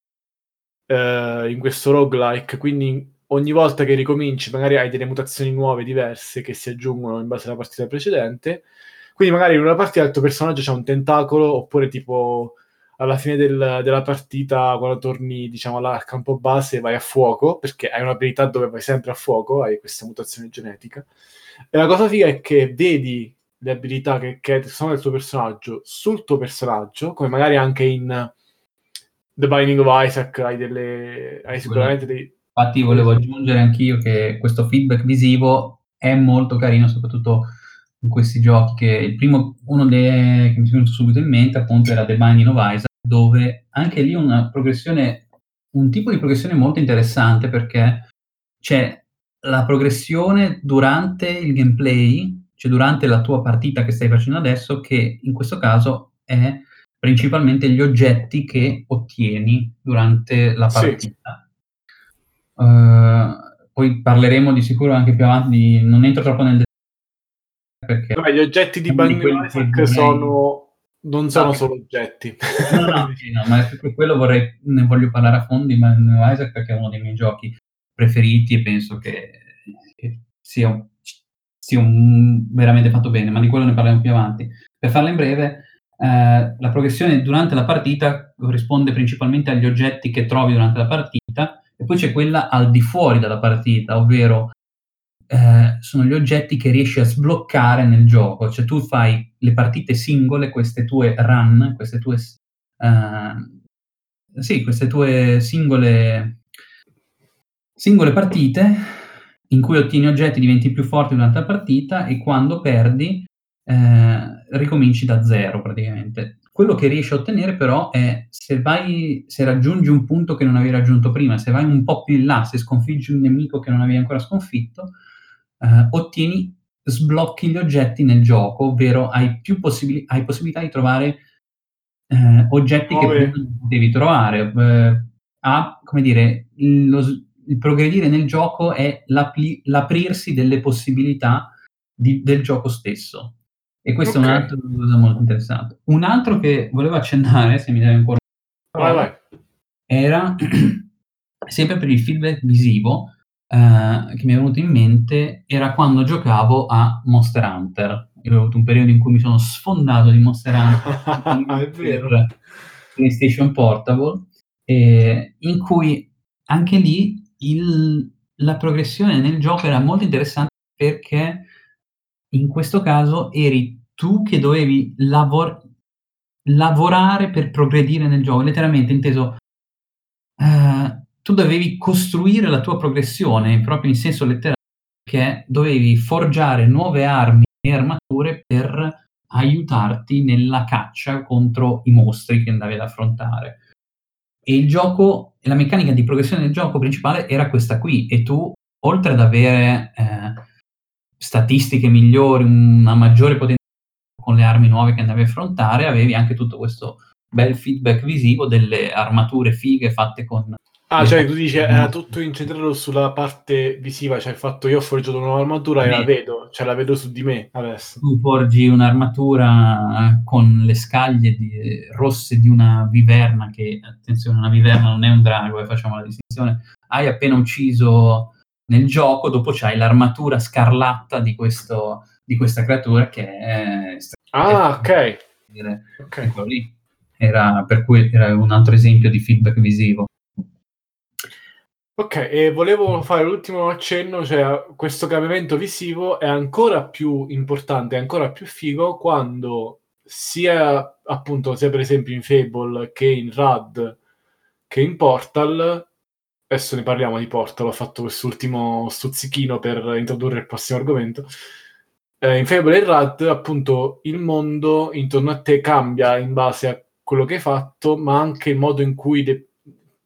Speaker 1: eh, in questo roguelike, quindi ogni volta che ricominci magari hai delle mutazioni nuove, diverse, che si aggiungono in base alla partita precedente, quindi magari in una partita il tuo personaggio c'ha un tentacolo, oppure tipo alla fine del, della partita, quando torni diciamo là al campo base, vai a fuoco, perché hai un'abilità dove vai sempre a fuoco, hai questa mutazione genetica. E la cosa figa è che vedi le abilità che, che sono del tuo personaggio sul tuo personaggio, come magari anche in The Binding of Isaac hai delle hai sicuramente dei
Speaker 2: Infatti volevo aggiungere anch'io che questo feedback visivo è molto carino, soprattutto in questi giochi, che il primo, uno dei che mi è venuto subito in mente appunto era The Binding of Isaac, dove anche lì una progressione, un tipo di progressione molto interessante, perché c'è la progressione durante il gameplay, cioè durante la tua partita che stai facendo adesso, che in questo caso è principalmente gli oggetti che ottieni durante la partita.
Speaker 1: Sì.
Speaker 2: Uh, poi parleremo di sicuro anche più avanti, non entro troppo nel dettaglio perché
Speaker 1: Vabbè, gli oggetti di
Speaker 2: uno di
Speaker 1: Binding of
Speaker 2: quelli che
Speaker 1: Isaac
Speaker 2: vorrei...
Speaker 1: sono non sono
Speaker 2: No,
Speaker 1: solo oggetti.
Speaker 2: no, no, sì, no, ma per quello vorrei, ne voglio parlare a fondo di Binding of Isaac, perché è uno dei miei giochi preferiti e penso che, che sia, un, sia un, veramente fatto bene, ma di quello ne parliamo più avanti. Per farla in breve, eh, la progressione durante la partita corrisponde principalmente agli oggetti che trovi durante la partita, e poi c'è quella al di fuori dalla partita, ovvero eh, sono gli oggetti che riesci a sbloccare nel gioco. Cioè tu fai le partite singole, queste tue run, queste tue uh, sì, queste tue singole singole partite in cui ottieni oggetti, diventi più forte durante la partita, e quando perdi eh, ricominci da zero praticamente. Quello che riesci a ottenere però è, se vai, se raggiungi un punto che non avevi raggiunto prima, se vai un po' più in là, se sconfiggi un nemico che non avevi ancora sconfitto, eh, ottieni, sblocchi gli oggetti nel gioco, ovvero hai più possibili- hai possibilità di trovare eh, oggetti che prima
Speaker 1: Nuove.
Speaker 2: non potevi trovare. Eh, a, come dire, il, lo, il progredire nel gioco è l'apri- l'aprirsi delle possibilità di, del gioco stesso. E questo
Speaker 1: Ok.
Speaker 2: è un altro cosa molto interessante. Un altro che volevo accennare, se mi dai ancora un
Speaker 1: Vai,
Speaker 2: po',
Speaker 1: vai.
Speaker 2: era sempre per il feedback visivo, eh, che mi è venuto in mente, era quando giocavo a Monster Hunter. Io ho avuto un periodo in cui mi sono sfondato di Monster Hunter
Speaker 1: È vero.
Speaker 2: per PlayStation Portable, eh, in cui anche lì il, la progressione nel gioco era molto interessante, perché in questo caso eri tu che dovevi lavor- lavorare per progredire nel gioco, letteralmente inteso. Uh, tu dovevi costruire la tua progressione, proprio in senso letterale, che dovevi forgiare nuove armi e armature per aiutarti nella caccia contro i mostri che andavi ad affrontare. E il gioco, e la meccanica di progressione del gioco principale era questa qui, e tu, oltre ad avere eh, statistiche migliori, una maggiore potenza con le armi nuove che andavi a affrontare, avevi anche tutto questo bel feedback visivo delle armature fighe fatte con
Speaker 1: Ah,
Speaker 2: le
Speaker 1: cioè
Speaker 2: facce
Speaker 1: tu dici
Speaker 2: dei
Speaker 1: era
Speaker 2: mostri.
Speaker 1: tutto incentrato sulla parte visiva, cioè il fatto io ho forgiato una nuova armatura e la
Speaker 2: Bene,
Speaker 1: vedo, cioè la vedo su di me adesso.
Speaker 2: tu forgi un'armatura con le scaglie di- rosse di una viverna, che, attenzione, una viverna non è un drago, eh, facciamo la distinzione, hai appena ucciso nel gioco, dopo c'hai l'armatura scarlatta di, questo, di questa creatura, che è estremamente
Speaker 1: Ah, ok.
Speaker 2: figa.
Speaker 1: Ok.
Speaker 2: E quello lì era, per cui era un altro esempio di feedback visivo.
Speaker 1: Ok, e volevo fare l'ultimo accenno, cioè questo cambiamento visivo è ancora più importante, è ancora più figo quando sia appunto, sia per esempio in Fable che in R A D che in Portal, adesso ne parliamo di Portal, ho fatto quest'ultimo stuzzichino per introdurre il prossimo argomento. Eh, in Fable e R A D appunto il mondo intorno a te cambia in base a quello che hai fatto, ma anche il modo in cui le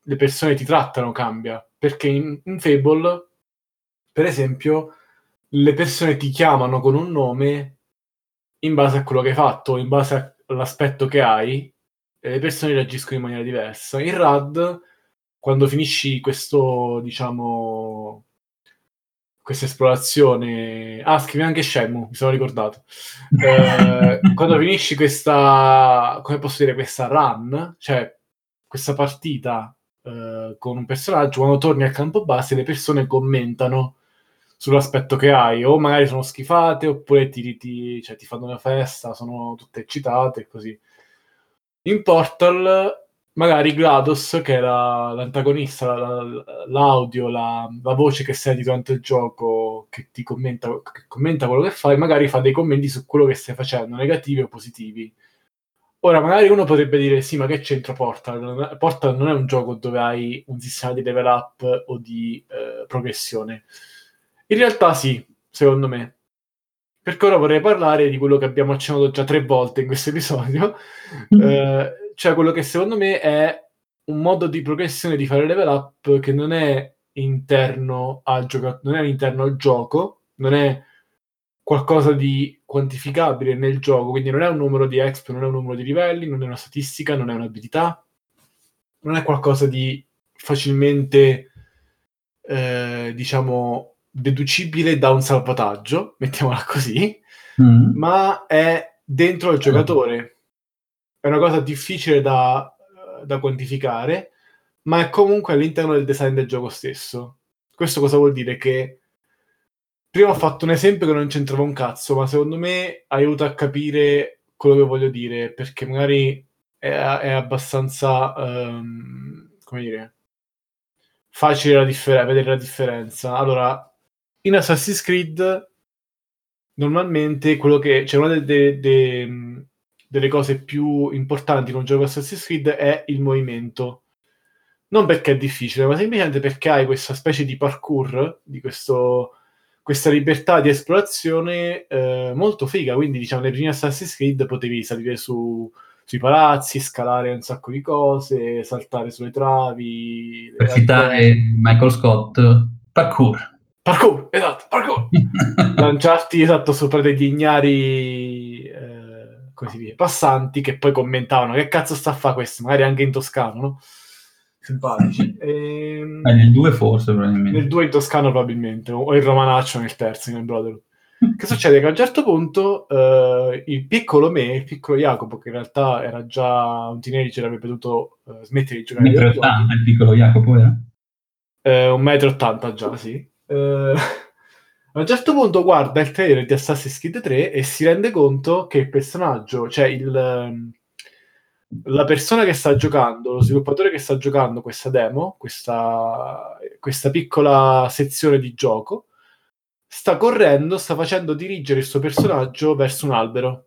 Speaker 1: le persone ti trattano cambia, perché in, in Fable, per esempio, le persone ti chiamano con un nome in base a quello che hai fatto, in base all'aspetto che hai, e le persone reagiscono in maniera diversa. In Rad, quando finisci questo, diciamo, questa esplorazione... Ah, scrivi anche Shenmue, mi sono ricordato. Eh, quando finisci questa, come posso dire, questa run, cioè questa partita eh, con un personaggio, quando torni al campo base le persone commentano sull'aspetto che hai, o magari sono schifate, oppure ti, ti, cioè, ti fanno una festa, sono tutte eccitate e così. In Portal, magari GLaDOS, che è la- l'antagonista, la- l'audio, la, la voce che senti durante il gioco, che ti commenta, che commenta quello che fai, magari fa dei commenti su quello che stai facendo, negativi o positivi. Ora, magari uno potrebbe dire, sì, ma che c'entra Portal? Portal non è un gioco dove hai un sistema di level up o di eh, progressione. In realtà sì, secondo me. Perché ora vorrei parlare di quello che abbiamo accennato già tre volte in questo episodio, eh, cioè quello che secondo me è un modo di progressione di fare level up che non è interno al gioco, non è interno al gioco, non è qualcosa di quantificabile nel gioco, quindi non è un numero di exp, non è un numero di livelli, non è una statistica, non è un'abilità, non è qualcosa di facilmente, eh, diciamo, deducibile da un salvataggio, mettiamola così,
Speaker 2: Mm.
Speaker 1: ma è dentro il giocatore. È una cosa difficile da, da quantificare, ma è comunque all'interno del design del gioco stesso. Questo cosa vuol dire? Che prima ho fatto un esempio che non c'entrava un cazzo, ma secondo me aiuta a capire quello che voglio dire, perché magari è, è abbastanza, ehm, come dire, facile la differ- vedere la differenza. Allora, in Assassin's Creed, normalmente quello che, cioè una de- de- de- delle cose più importanti in un gioco Assassin's Creed è il movimento. Non perché è difficile, ma semplicemente perché hai questa specie di parkour, di questo, questa libertà di esplorazione eh, molto figa. Quindi, diciamo, nei primi Assassin's Creed potevi salire su, sui palazzi, scalare un sacco di cose, saltare sulle travi,
Speaker 2: Per
Speaker 1: le
Speaker 2: citare
Speaker 1: alberghe.
Speaker 2: Michael Scott, parkour.
Speaker 1: Parkour, esatto, parkour! Lanciarti, esatto, sopra degli ignari, eh, come si dice, passanti, che poi commentavano che cazzo sta a fare questo, magari anche in toscano, no? Simpatici.
Speaker 2: Eh,
Speaker 1: Ehm,
Speaker 2: nel due forse,
Speaker 1: Nel
Speaker 2: probabilmente.
Speaker 1: due in toscano probabilmente, o il romanaccio nel terzo, nel Brotherhood. Che succede? Che a un certo punto eh, il piccolo me, il piccolo Jacopo, che in realtà era già un teenager, avrebbe dovuto eh, smettere di giocare ai
Speaker 2: uno e
Speaker 1: videogiochi,
Speaker 2: ottanta il piccolo Jacopo, era?
Speaker 1: eh, un metro e ottanta già, sì. Eh, a un certo punto guarda il trailer di Assassin's Creed tre e si rende conto che il personaggio, cioè il, ehm, la persona che sta giocando, lo sviluppatore che sta giocando questa demo, questa, questa piccola sezione di gioco, sta correndo, sta facendo dirigere il suo personaggio verso un albero.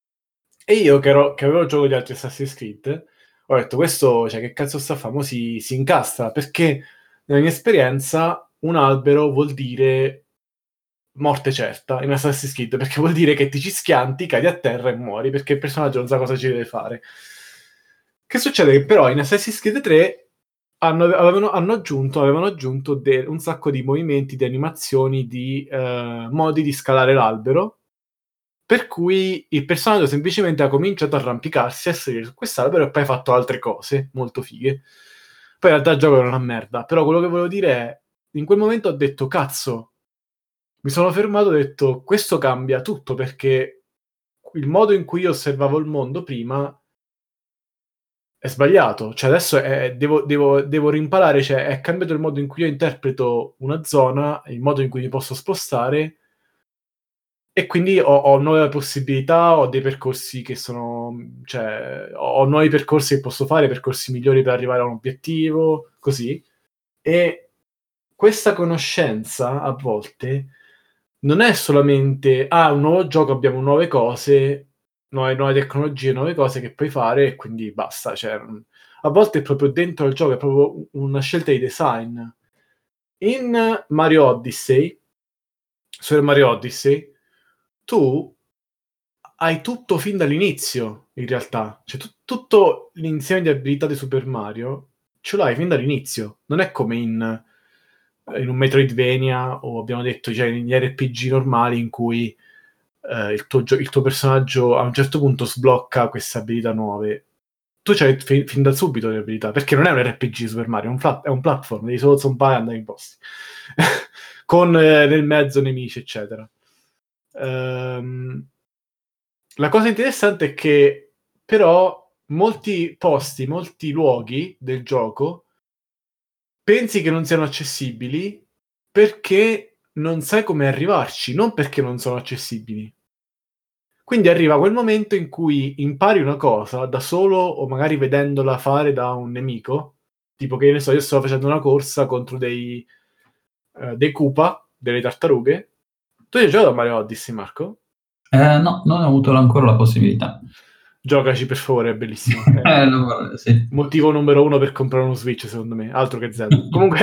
Speaker 1: E io, che, ero, che avevo il gioco di altri Assassin's Creed, ho detto, questo, cioè, che cazzo sta a fare? Mo si, si incastra, perché nella mia esperienza un albero vuol dire morte certa in Assassin's Creed, perché vuol dire che ti ci schianti, cadi a terra e muori, perché il personaggio non sa cosa ci deve fare. Che succede? Che però in Assassin's Creed tre hanno, avevano, hanno aggiunto, avevano aggiunto de- un sacco di movimenti, di animazioni, di eh, modi di scalare l'albero, per cui il personaggio semplicemente ha cominciato a arrampicarsi, a salire su quest'albero e poi ha fatto altre cose molto fighe. Poi in realtà il gioco era una merda, però quello che volevo dire è, in quel momento ho detto, cazzo, mi sono fermato e ho detto, questo cambia tutto, perché il modo in cui io osservavo il mondo prima è sbagliato. Cioè adesso è- devo, devo- devo rimparare, cioè è cambiato il modo in cui io interpreto una zona, il modo in cui mi posso spostare, e quindi ho, ho nuove possibilità, ho dei percorsi che sono, cioè, ho nuovi percorsi che posso fare, percorsi migliori per arrivare a un obiettivo, così. E questa conoscenza, a volte, non è solamente, ah, un nuovo gioco, abbiamo nuove cose, nuove, nuove tecnologie, nuove cose che puoi fare, e quindi basta. Cioè, a volte è proprio dentro il gioco, è proprio una scelta di design. In Mario Odyssey, Super Mario Odyssey, tu hai tutto fin dall'inizio, in realtà. Cioè, tu- tutto l'insieme di abilità di Super Mario ce l'hai fin dall'inizio. Non è come in, in un Metroidvania, o abbiamo detto, cioè negli R P G normali in cui eh, il, tuo, il tuo personaggio a un certo punto sblocca queste abilità nuove. Tu c'hai fin, fin da subito le abilità, perché non è un R P G Super Mario, è un, flat, è un platform, devi solo zompare e andare in posti. Con eh, nel mezzo nemici, eccetera. Ehm, la cosa interessante è che però molti posti, molti luoghi del gioco pensi che non siano accessibili perché non sai come arrivarci, non perché non sono accessibili. Quindi arriva quel momento in cui impari una cosa da solo o magari vedendola fare da un nemico, tipo che ne so, io sto facendo una corsa contro dei, eh, dei Koopa, delle tartarughe. Tu hai giocato a Mario Odyssey, Marco?
Speaker 2: Eh, no, non ho avuto ancora la possibilità.
Speaker 1: Giocaci per favore, è bellissimo. È
Speaker 2: Eh, no, sì.
Speaker 1: motivo numero uno per comprare uno Switch, secondo me, altro che Zelda. Comunque,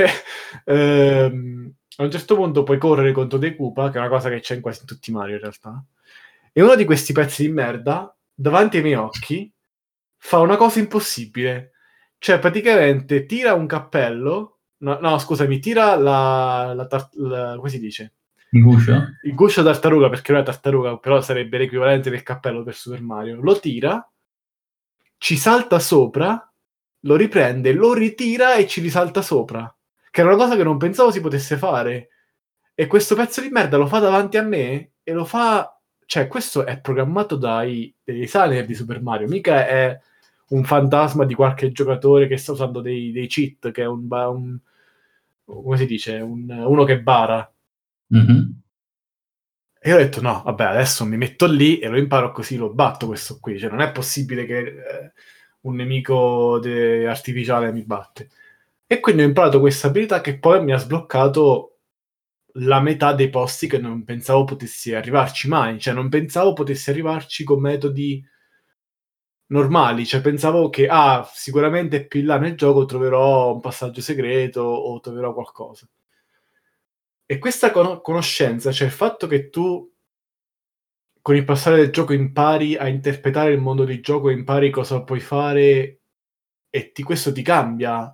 Speaker 1: ehm, a un certo punto puoi correre contro dei Koopa, che è una cosa che c'è in quasi tutti i Mario in realtà. E uno di questi pezzi di merda, davanti ai miei occhi, fa una cosa impossibile. Cioè, praticamente tira un cappello. No, no, scusami, tira la, la, tar- la- come si dice?
Speaker 2: Il guscio?
Speaker 1: Il guscio tartaruga, perché non è tartaruga, però sarebbe l'equivalente del cappello per Super Mario. Lo tira, ci salta sopra, lo riprende, lo ritira e ci risalta sopra. Che era una cosa che non pensavo si potesse fare. E questo pezzo di merda lo fa davanti a me e lo fa... Cioè, questo è programmato dai dei designer di Super Mario, mica è un fantasma di qualche giocatore che sta usando dei, dei cheat, che è un, un... come si dice? Un, uno che bara.
Speaker 2: Mm-hmm.
Speaker 1: E io ho detto, no, vabbè, adesso mi metto lì e lo imparo così lo batto questo qui. Cioè, non è possibile che eh, un nemico de- artificiale mi batte. E quindi ho imparato questa abilità che poi mi ha sbloccato la metà dei posti che non pensavo potessi arrivarci mai. Cioè, non pensavo potessi arrivarci con metodi normali. Cioè, pensavo che, ah, sicuramente più in là nel gioco troverò un passaggio segreto o troverò qualcosa. E questa con- conoscenza, cioè il fatto che tu con il passare del gioco impari a interpretare il mondo di gioco, impari cosa puoi fare e ti, questo ti cambia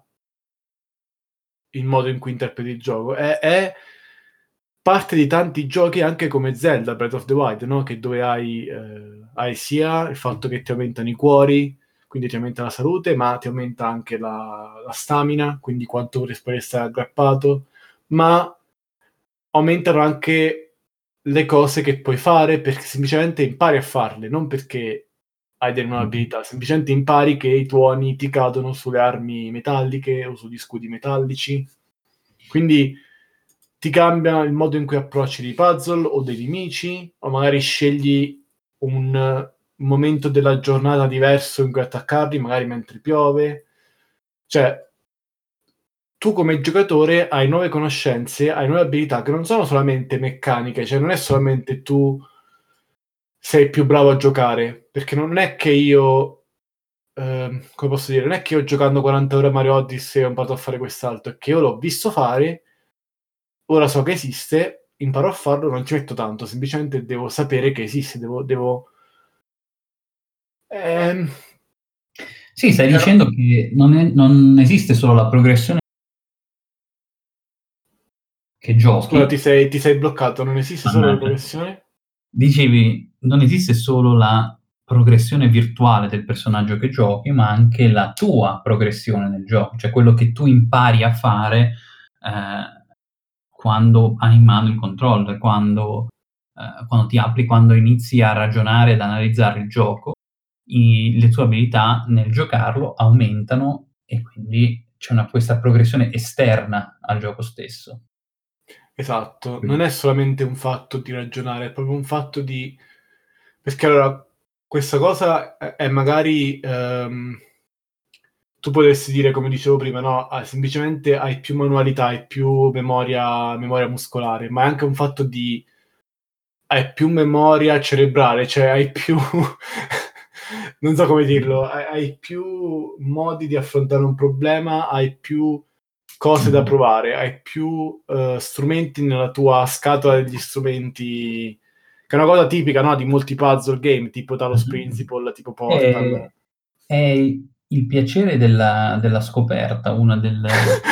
Speaker 1: il modo in cui interpreti il gioco. È, è parte di tanti giochi, anche come Zelda Breath of the Wild, no? Che dove hai, eh, hai sia il fatto che ti aumentano i cuori, quindi ti aumenta la salute, ma ti aumenta anche la, la stamina, quindi quanto puoi stare aggrappato, ma aumentano anche le cose che puoi fare perché semplicemente impari a farle, non perché hai delle nuove
Speaker 2: Mm-hmm.
Speaker 1: abilità, semplicemente impari che i tuoni ti cadono sulle armi metalliche o sugli scudi metallici. Quindi ti cambia il modo in cui approcci dei puzzle o dei nemici, o magari scegli un momento della giornata diverso in cui attaccarli, magari mentre piove. Cioè, tu come giocatore hai nuove conoscenze, hai nuove abilità che non sono solamente meccaniche, cioè non è solamente tu sei più bravo a giocare, perché non è che io, eh, come posso dire, non è che io giocando quaranta ore a Mario Odyssey ho imparato a fare quest'altro, è che io l'ho visto fare, ora so che esiste, imparo a farlo, non ci metto tanto, semplicemente devo sapere che esiste, devo... devo ehm,
Speaker 2: Sì, stai
Speaker 1: però-
Speaker 2: dicendo che non, è- non esiste solo la progressione che
Speaker 1: Scusa, ti
Speaker 2: giochi.
Speaker 1: sei, ti sei bloccato, non esiste solo la
Speaker 2: Mannaggia.
Speaker 1: progressione?
Speaker 2: Dicevi, non esiste solo la progressione virtuale del personaggio che giochi, ma anche la tua progressione nel gioco, cioè quello che tu impari a fare eh, quando hai in mano il controller, quando, eh, quando ti apri, quando inizi a ragionare, ad analizzare il gioco, i- le tue abilità nel giocarlo aumentano e quindi c'è una, questa progressione esterna al gioco stesso.
Speaker 1: Esatto, non è solamente un fatto di ragionare, è proprio un fatto di... Perché allora, questa cosa è è magari... ehm, tu potresti dire, come dicevo prima, no, ah, semplicemente hai più manualità, hai più memoria, memoria muscolare, ma è anche un fatto di... hai più memoria cerebrale, cioè hai più... non so come dirlo, hai, hai più modi di affrontare un problema, hai più cose da
Speaker 2: Mhm.
Speaker 1: provare, hai più eh, strumenti nella tua scatola degli strumenti, che è una cosa tipica, no, di molti puzzle game, tipo Talos
Speaker 2: Mhm.
Speaker 1: Principle, tipo Portal.
Speaker 2: È, è il piacere della della scoperta, una del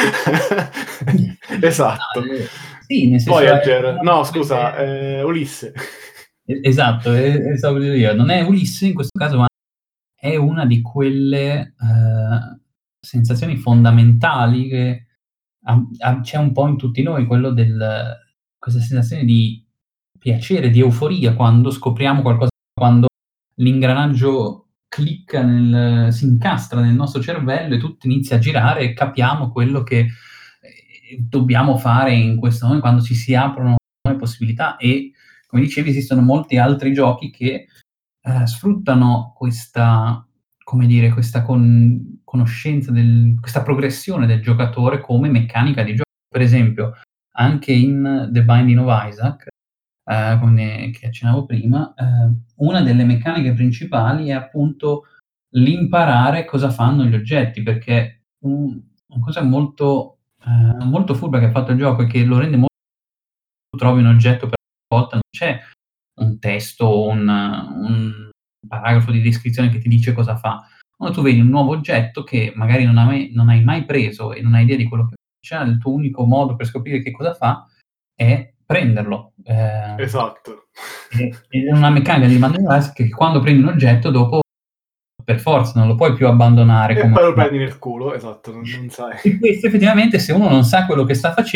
Speaker 1: Esatto.
Speaker 2: no, ehm, sì, nel senso è
Speaker 1: Voyager.
Speaker 2: una di
Speaker 1: No scusa,
Speaker 2: quelle
Speaker 1: ehm, Ulisse.
Speaker 2: E esatto, e e stavo per dire io. Non è Ulisse in questo caso, ma è una di quelle, ehm, sensazioni fondamentali che am am c'è un po' in tutti noi, quello del questa sensazione di piacere, di euforia quando scopriamo qualcosa, quando l'ingranaggio clicca nel si incastra nel nostro cervello e tutto inizia a girare e capiamo quello che, ehm, dobbiamo fare in questo momen quando ci si aprono nuove possibilità e, come dicevi, esistono molti altri giochi che, ehm, sfruttano questa come dire, questa con conoscenza del questa progressione del giocatore come meccanica di gioco. Per esempio, anche in The Binding of Isaac, ehm, come che accennavo prima, ehm, una delle meccaniche principali è appunto l'imparare cosa fanno gli oggetti, perché un una cosa molto ehm, molto furba che ha fatto il gioco e che lo rende mo tu trovi un oggetto per volta, non c'è un testo o un un paragrafo di descrizione che ti dice cosa fa. Quando tu vedi un nuovo oggetto che magari non hai mai non hai mai preso e non hai idea di quello che c'ha, il tuo unico modo per scoprire che cosa fa è prenderlo. Ehm,
Speaker 1: Esatto.
Speaker 2: e ed è una meccanica di Binding of Isaac che quando prendi un oggetto dopo per forza non lo puoi più abbandonare
Speaker 1: E
Speaker 2: come
Speaker 1: poi lo prendi nel culo, esatto, non non sai.
Speaker 2: e questo effettivamente se uno non sa quello che sta face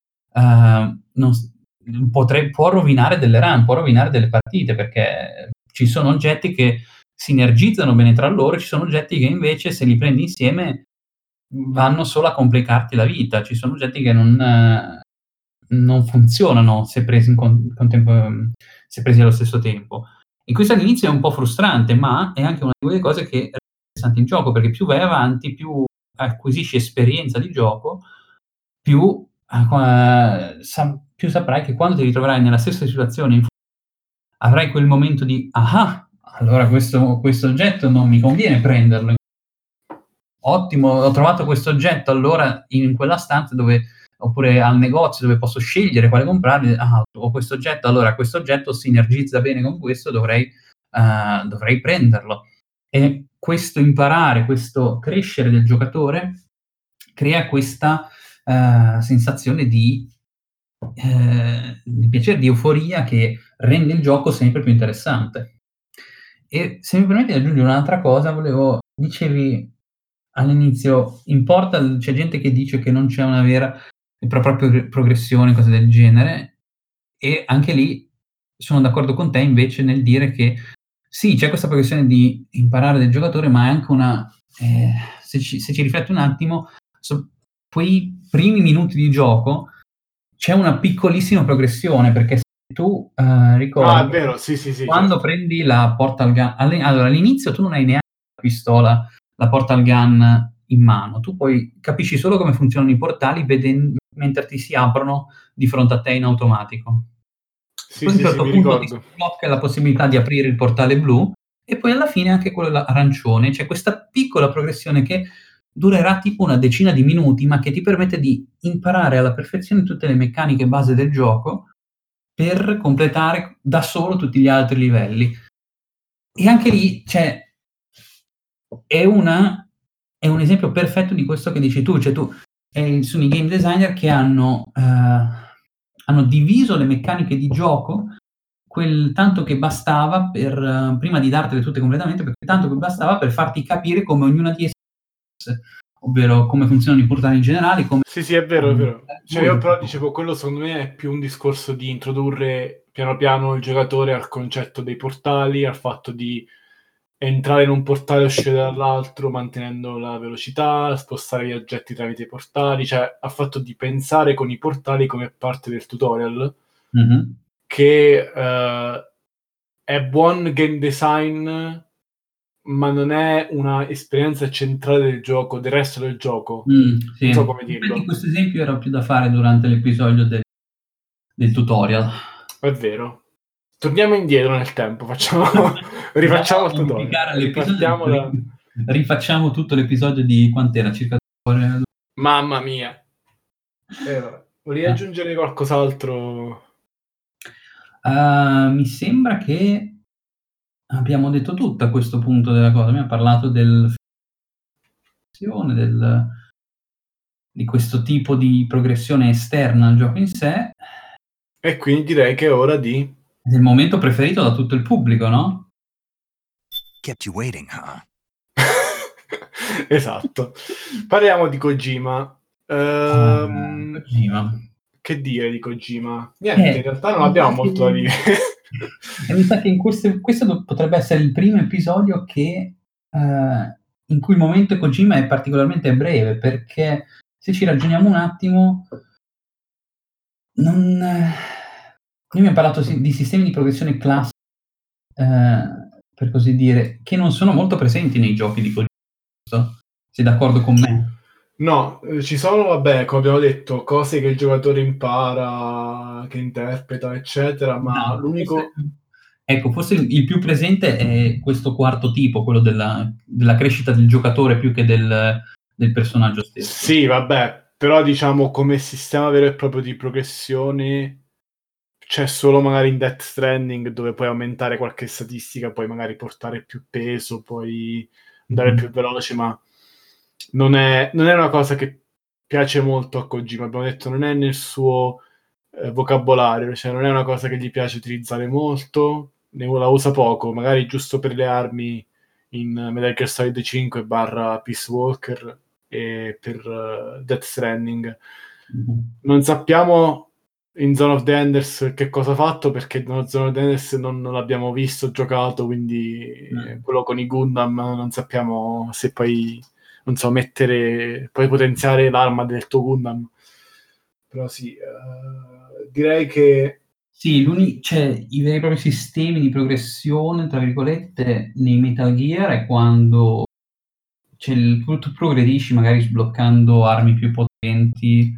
Speaker 2: ehm, non s mhmm, potre può rovinare delle run, può rovinare delle partite, perché ci sono oggetti che sinergizzano bene tra loro e ci sono oggetti che invece se li prendi insieme, mhmm, vanno solo a complicarti la vita. Ci sono oggetti che non non funzionano se presi in con contempo ehm, se presi allo stesso tempo. E questo all'inizio è un po' frustrante, ma è anche una di quelle cose che in gioco, perché più vai avanti, più acquisisci esperienza di gioco, più a qua sa più saprai che quando ti ritroverai nella stessa situazione in fu avrai quel momento di: "Ah-ah, allora questo questo oggetto non mi conviene prenderlo". Ottimo, ho trovato questo oggetto allora in quella stanza dove oppure al negozio dove posso scegliere quale comprare, ah, ho questo oggetto, allora questo oggetto sinergizza bene con questo, dovrei ehm, dovrei prenderlo. E questo imparare, questo crescere del giocatore crea questa, ehm, sensazione di ehm, di piacere, di euforia che rende il gioco sempre più interessante. E se mi permetti di aggiungere un'altra cosa, volevo dicevi all'inizio, importa l c'è gente che dice che non c'è una vera e propria progre progressione, cose del genere, e anche lì sono d'accordo con te invece nel dire che sì, c'è questa progressione di imparare del giocatore, ma è anche una ehm, se ci se ci rifletti un attimo, so quei primi minuti di gioco c'è una piccolissima progressione, perché se tu, ehm,
Speaker 1: Ah, è
Speaker 2: ricordi
Speaker 1: vero, sì, sì, sì,
Speaker 2: quando
Speaker 1: certo.
Speaker 2: prendi la portal gun alle allora all'inizio tu non hai neanche la pistola, la portal gun in mano, tu poi capisci solo come funzionano i portali veden mentre ti si aprono di fronte a te in automatico.
Speaker 1: Sì,
Speaker 2: Poi a un
Speaker 1: sì, sì,
Speaker 2: certo
Speaker 1: mi
Speaker 2: punto ti
Speaker 1: ricordo.
Speaker 2: sblocca la possibilità di aprire il portale blu e poi alla fine anche quello là arancione. C'è questa piccola progressione che durerà tipo una decina di minuti, ma che ti permette di imparare alla perfezione tutte le meccaniche base del gioco per completare da solo tutti gli altri livelli. E anche lì, cioè è una è un esempio perfetto di questo che dici tu, cioè tu ehm, sono i game designer che hanno ehm, hanno diviso le meccaniche di gioco, quel tanto che bastava per prima di dartele tutte completamente, perché tanto che bastava per farti capire come ognuna di esse, ovvero come funzionano i portali in generale, come
Speaker 1: Sì, sì, è vero, è vero. Cioè io però dicevo, quello secondo me è più un discorso di introdurre piano piano il giocatore al concetto dei portali, al fatto di entrare in un portale e uscire dall'altro mantenendo la velocità, spostare gli oggetti tramite i portali, cioè al fatto di pensare con i portali come parte del tutorial
Speaker 2: Mh-mh.
Speaker 1: che, ehm, è buon game design, ma non è una esperienza centrale del gioco del resto del gioco.
Speaker 2: Mh, sì.
Speaker 1: Non so
Speaker 2: In
Speaker 1: come
Speaker 2: effetti
Speaker 1: dirlo.
Speaker 2: questo esempio era più da fare durante l'episodio del del tutorial.
Speaker 1: È vero. Torniamo indietro nel tempo, facciamo
Speaker 2: Andiamo
Speaker 1: rifacciamo
Speaker 2: a
Speaker 1: il tutorial,
Speaker 2: modificare l'episodio,
Speaker 1: ripartiamo
Speaker 2: ri
Speaker 1: da
Speaker 2: rifacciamo tutto l'episodio di quant'era? Circa
Speaker 1: Mamma mia. E vabbè. Volevi
Speaker 2: Eh.
Speaker 1: aggiungere qualcos'altro?
Speaker 2: Uhm, mi sembra che abbiamo detto tutto a questo punto della cosa. Abbiamo parlato del progressione, del di questo tipo di progressione esterna al gioco in sé.
Speaker 1: E quindi direi che è ora di
Speaker 2: È il momento preferito da tutto il pubblico, no?
Speaker 3: Kept you waiting, huh?
Speaker 1: Esatto. Parliamo di Kojima. Ehm,
Speaker 2: Uh, Kojima.
Speaker 1: Che dire di Kojima? Niente,
Speaker 2: Eh,
Speaker 1: in realtà non abbiamo molto da dire.
Speaker 2: E mi sa che in questo, questo potrebbe essere il primo episodio che, uh, in cui il momento Kojima è particolarmente breve, perché se ci ragioniamo un attimo, non... Io mi ho parlato di sistemi di progressione classici, uh, per così dire, che non sono molto presenti nei giochi di Kojima. Sei d'accordo con me?
Speaker 1: No, eh, ci sono, vabbè, come abbiamo detto, cose che il giocatore impara, che interpreta, eccetera, ma
Speaker 2: No,
Speaker 1: l'unico...
Speaker 2: forse, ecco, forse il, il più presente è questo quarto tipo, quello della, della crescita del giocatore più che del, del personaggio stesso.
Speaker 1: Sì, vabbè, però diciamo come sistema vero e proprio di progressione c'è solo magari in Death Stranding, dove puoi aumentare qualche statistica, puoi magari portare più peso, puoi andare
Speaker 2: Mhm.
Speaker 1: più veloce, ma non è, non è una cosa che piace molto a Kojima, abbiamo detto, non è nel suo eh, vocabolario, cioè non è una cosa che gli piace utilizzare molto, ne la usa poco, magari giusto per le armi in Metal Gear Solid cinque barra Peace Walker e per uh, Death Stranding.
Speaker 2: Mhm.
Speaker 1: Non sappiamo in Zone of the Enders che cosa ha fatto, perché in Zone of the Enders non, non l'abbiamo visto, giocato, quindi
Speaker 2: Mm.
Speaker 1: quello con i Gundam non sappiamo se poi, non so, mettere, puoi potenziare l'arma del tuo Gundam. Però sì, uh, direi che
Speaker 2: Sì, l'uni- cioè, i veri e propri sistemi di progressione, tra virgolette, nei Metal Gear è quando c'è il, tu, tu progredisci magari sbloccando armi più potenti,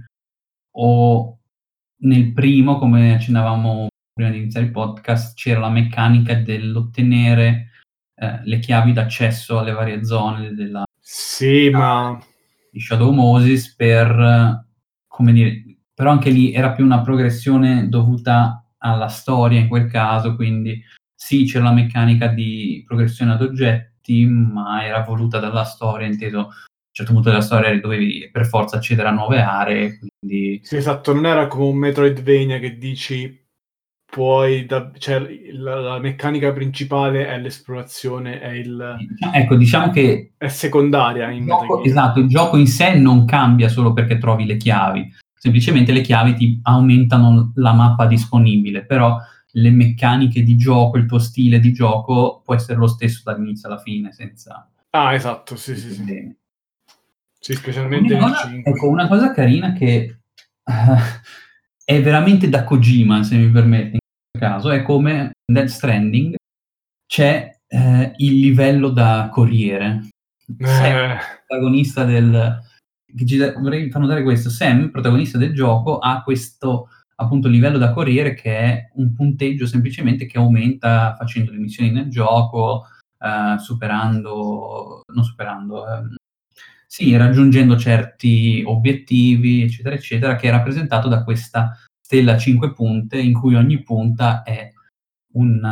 Speaker 2: o nel primo, come accennavamo prima di iniziare il podcast, c'era la meccanica dell'ottenere eh, le chiavi d'accesso alle varie zone della,
Speaker 1: sì, ma
Speaker 2: di Shadow Moses per, eh, come dire, però anche lì era più una progressione dovuta alla storia in quel caso, quindi sì, c'era la meccanica di progressione ad oggetti, ma era voluta dalla storia, inteso a un certo punto della storia dovevi per forza accedere a nuove aree, quindi...
Speaker 1: sì, esatto, non era come un Metroidvania che dici puoi, da, cioè la, la meccanica principale è l'esplorazione, è il
Speaker 2: Ecco, diciamo che
Speaker 1: è secondaria
Speaker 2: il
Speaker 1: in Metal
Speaker 2: gioco,
Speaker 1: Gear.
Speaker 2: esatto, il gioco in sé non cambia solo perché trovi le chiavi, semplicemente le chiavi ti aumentano la mappa disponibile, però le meccaniche di gioco, il tuo stile di gioco può essere lo stesso dall'inizio alla fine, senza
Speaker 1: Ah, esatto, sì, sì, sì.
Speaker 2: problemi.
Speaker 1: Sì, specialmente
Speaker 2: Una
Speaker 1: nel
Speaker 2: cosa,
Speaker 1: cinque.
Speaker 2: ecco, una cosa carina che uh, è veramente da Kojima, se mi permetti, in questo caso, è come in Death Stranding c'è eh, il livello da corriere. Sam,
Speaker 1: Eh,
Speaker 2: protagonista del... che ci da- vorrei far notare questo, Sam, protagonista del gioco, ha questo appunto livello da corriere che è un punteggio semplicemente che aumenta facendo le missioni nel gioco, eh, superando, non superando, ehm, sì, raggiungendo certi obiettivi, eccetera, eccetera, che è rappresentato da questa stella a cinque punte, in cui ogni punta è un,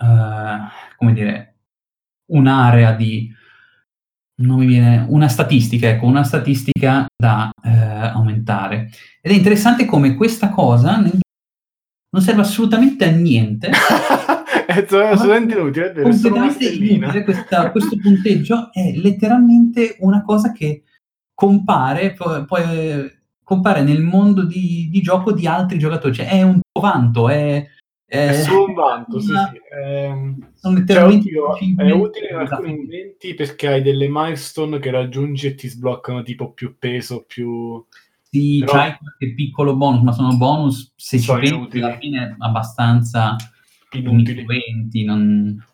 Speaker 2: eh, come dire, un'area di, non mi viene, una statistica, ecco, una statistica da eh, aumentare. Ed è interessante come questa cosa nel- non serve assolutamente a niente,
Speaker 1: è assolutamente inutile, è vero, è solo una
Speaker 2: completamente
Speaker 1: stellina.
Speaker 2: inutile. Questa- questo punteggio è letteralmente una cosa che compare, poi, poi, compare nel mondo di, di gioco di altri giocatori, cioè è un vanto, è,
Speaker 1: È
Speaker 2: è
Speaker 1: solo un vanto, sì,
Speaker 2: una,
Speaker 1: sì. Ehm,
Speaker 2: sono
Speaker 1: cioè,
Speaker 2: letteralmente
Speaker 1: oddio, è
Speaker 2: achievement
Speaker 1: utile in
Speaker 2: da
Speaker 1: alcuni
Speaker 2: finire.
Speaker 1: momenti perché hai delle milestone che raggiungi e ti sbloccano tipo più peso, più...
Speaker 2: Sì,
Speaker 1: però
Speaker 2: c'hai qualche piccolo bonus, ma sono bonus, se ci
Speaker 1: sono
Speaker 2: pensi, alla
Speaker 1: inutili,
Speaker 2: fine abbastanza
Speaker 1: inutili.
Speaker 2: ininfluenti, non...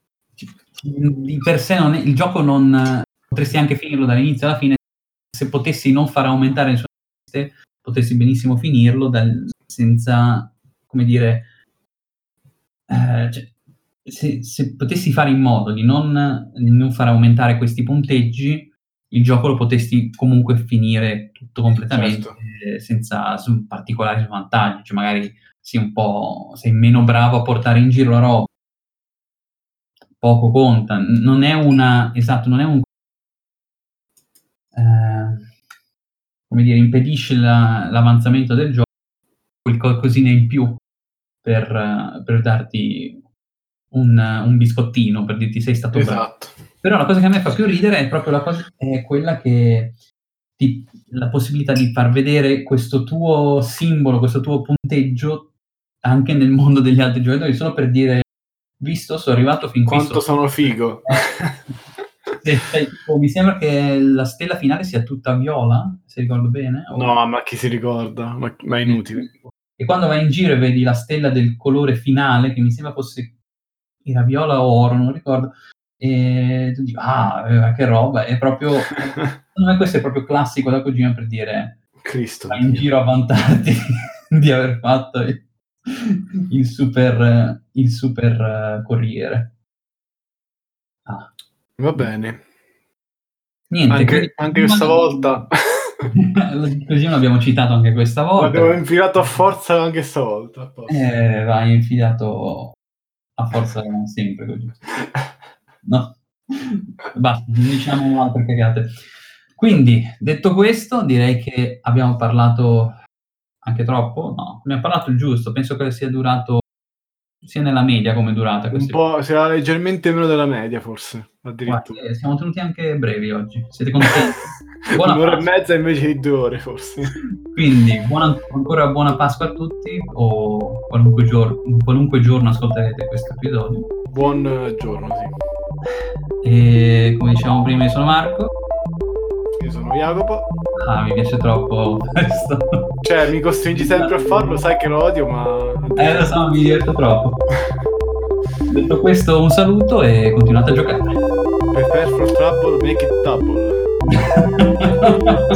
Speaker 2: di per sé non è... il gioco non... potresti anche finirlo dall'inizio alla fine, se potessi non far aumentare le sue liste, potessi benissimo finirlo dal... senza, come dire, eh, cioè, se, se potessi fare in modo di non, di non far aumentare questi punteggi, il gioco lo potessi comunque finire tutto completamente
Speaker 1: Certo.
Speaker 2: eh, senza s- particolari svantaggi, cioè magari sei un po', sei meno bravo a portare in giro la roba, poco conta, N- non è una, esatto, non è un eh, come dire, impedisce la, l'avanzamento del gioco, quel qualcosina in più per, per darti un, un biscottino, per dirti sei stato bravo.
Speaker 1: Esatto.
Speaker 2: Però la cosa che a me fa più ridere è proprio la cosa, è quella che ti, la possibilità di far vedere questo tuo simbolo, questo tuo punteggio anche nel mondo degli altri giocatori, solo per dire, visto, sono arrivato fin qui.
Speaker 1: Quanto sono figo.
Speaker 2: Eh, eh, tipo, mi sembra che la stella finale sia tutta viola, se ricordo bene. O...
Speaker 1: No, ma chi si ricorda? Ma, ma è inutile.
Speaker 2: E quando vai in giro e vedi la stella del colore finale, che mi sembra fosse era viola o oro, non ricordo, e tu dici, ah, che roba, è proprio, secondo me questo è proprio classico da Kojima per dire,
Speaker 1: Cristo,
Speaker 2: vai in giro a vantarti di aver fatto il, il super, il super uh, corriere. Ah.
Speaker 1: Va bene.
Speaker 2: Niente,
Speaker 1: anche,
Speaker 2: quindi,
Speaker 1: anche questa volta
Speaker 2: così non l'abbiamo citato anche questa volta.
Speaker 1: L'abbiamo infilato a forza anche stavolta.
Speaker 2: Eh, vai infilato a forza sempre così. No, basta, non diciamo altre cagate. Quindi, detto questo, direi che abbiamo parlato anche troppo. No, abbiamo parlato il giusto. Penso che sia durato sia nella media come durata.
Speaker 1: Un po', sarà leggermente meno della media, forse. Addirittura.
Speaker 2: Guarda, siamo tenuti anche brevi oggi. Siete contenti?
Speaker 1: Buona Un'ora Pasqua. E mezza invece di due ore, forse.
Speaker 2: Quindi, buona, ancora buona Pasqua a tutti, o qualunque giorno, qualunque giorno ascolterete questo episodio.
Speaker 1: Buon giorno, sì.
Speaker 2: E come dicevamo prima, io sono Marco.
Speaker 1: Io sono Jacopo.
Speaker 2: Ah, mi piace troppo questo.
Speaker 1: Cioè, mi costringi sempre a farlo, sai che lo odio, ma...
Speaker 2: Eh, lo so, mi diverto troppo. Detto questo, un saluto e continuate a giocare.
Speaker 1: Prepare for trouble, make it double.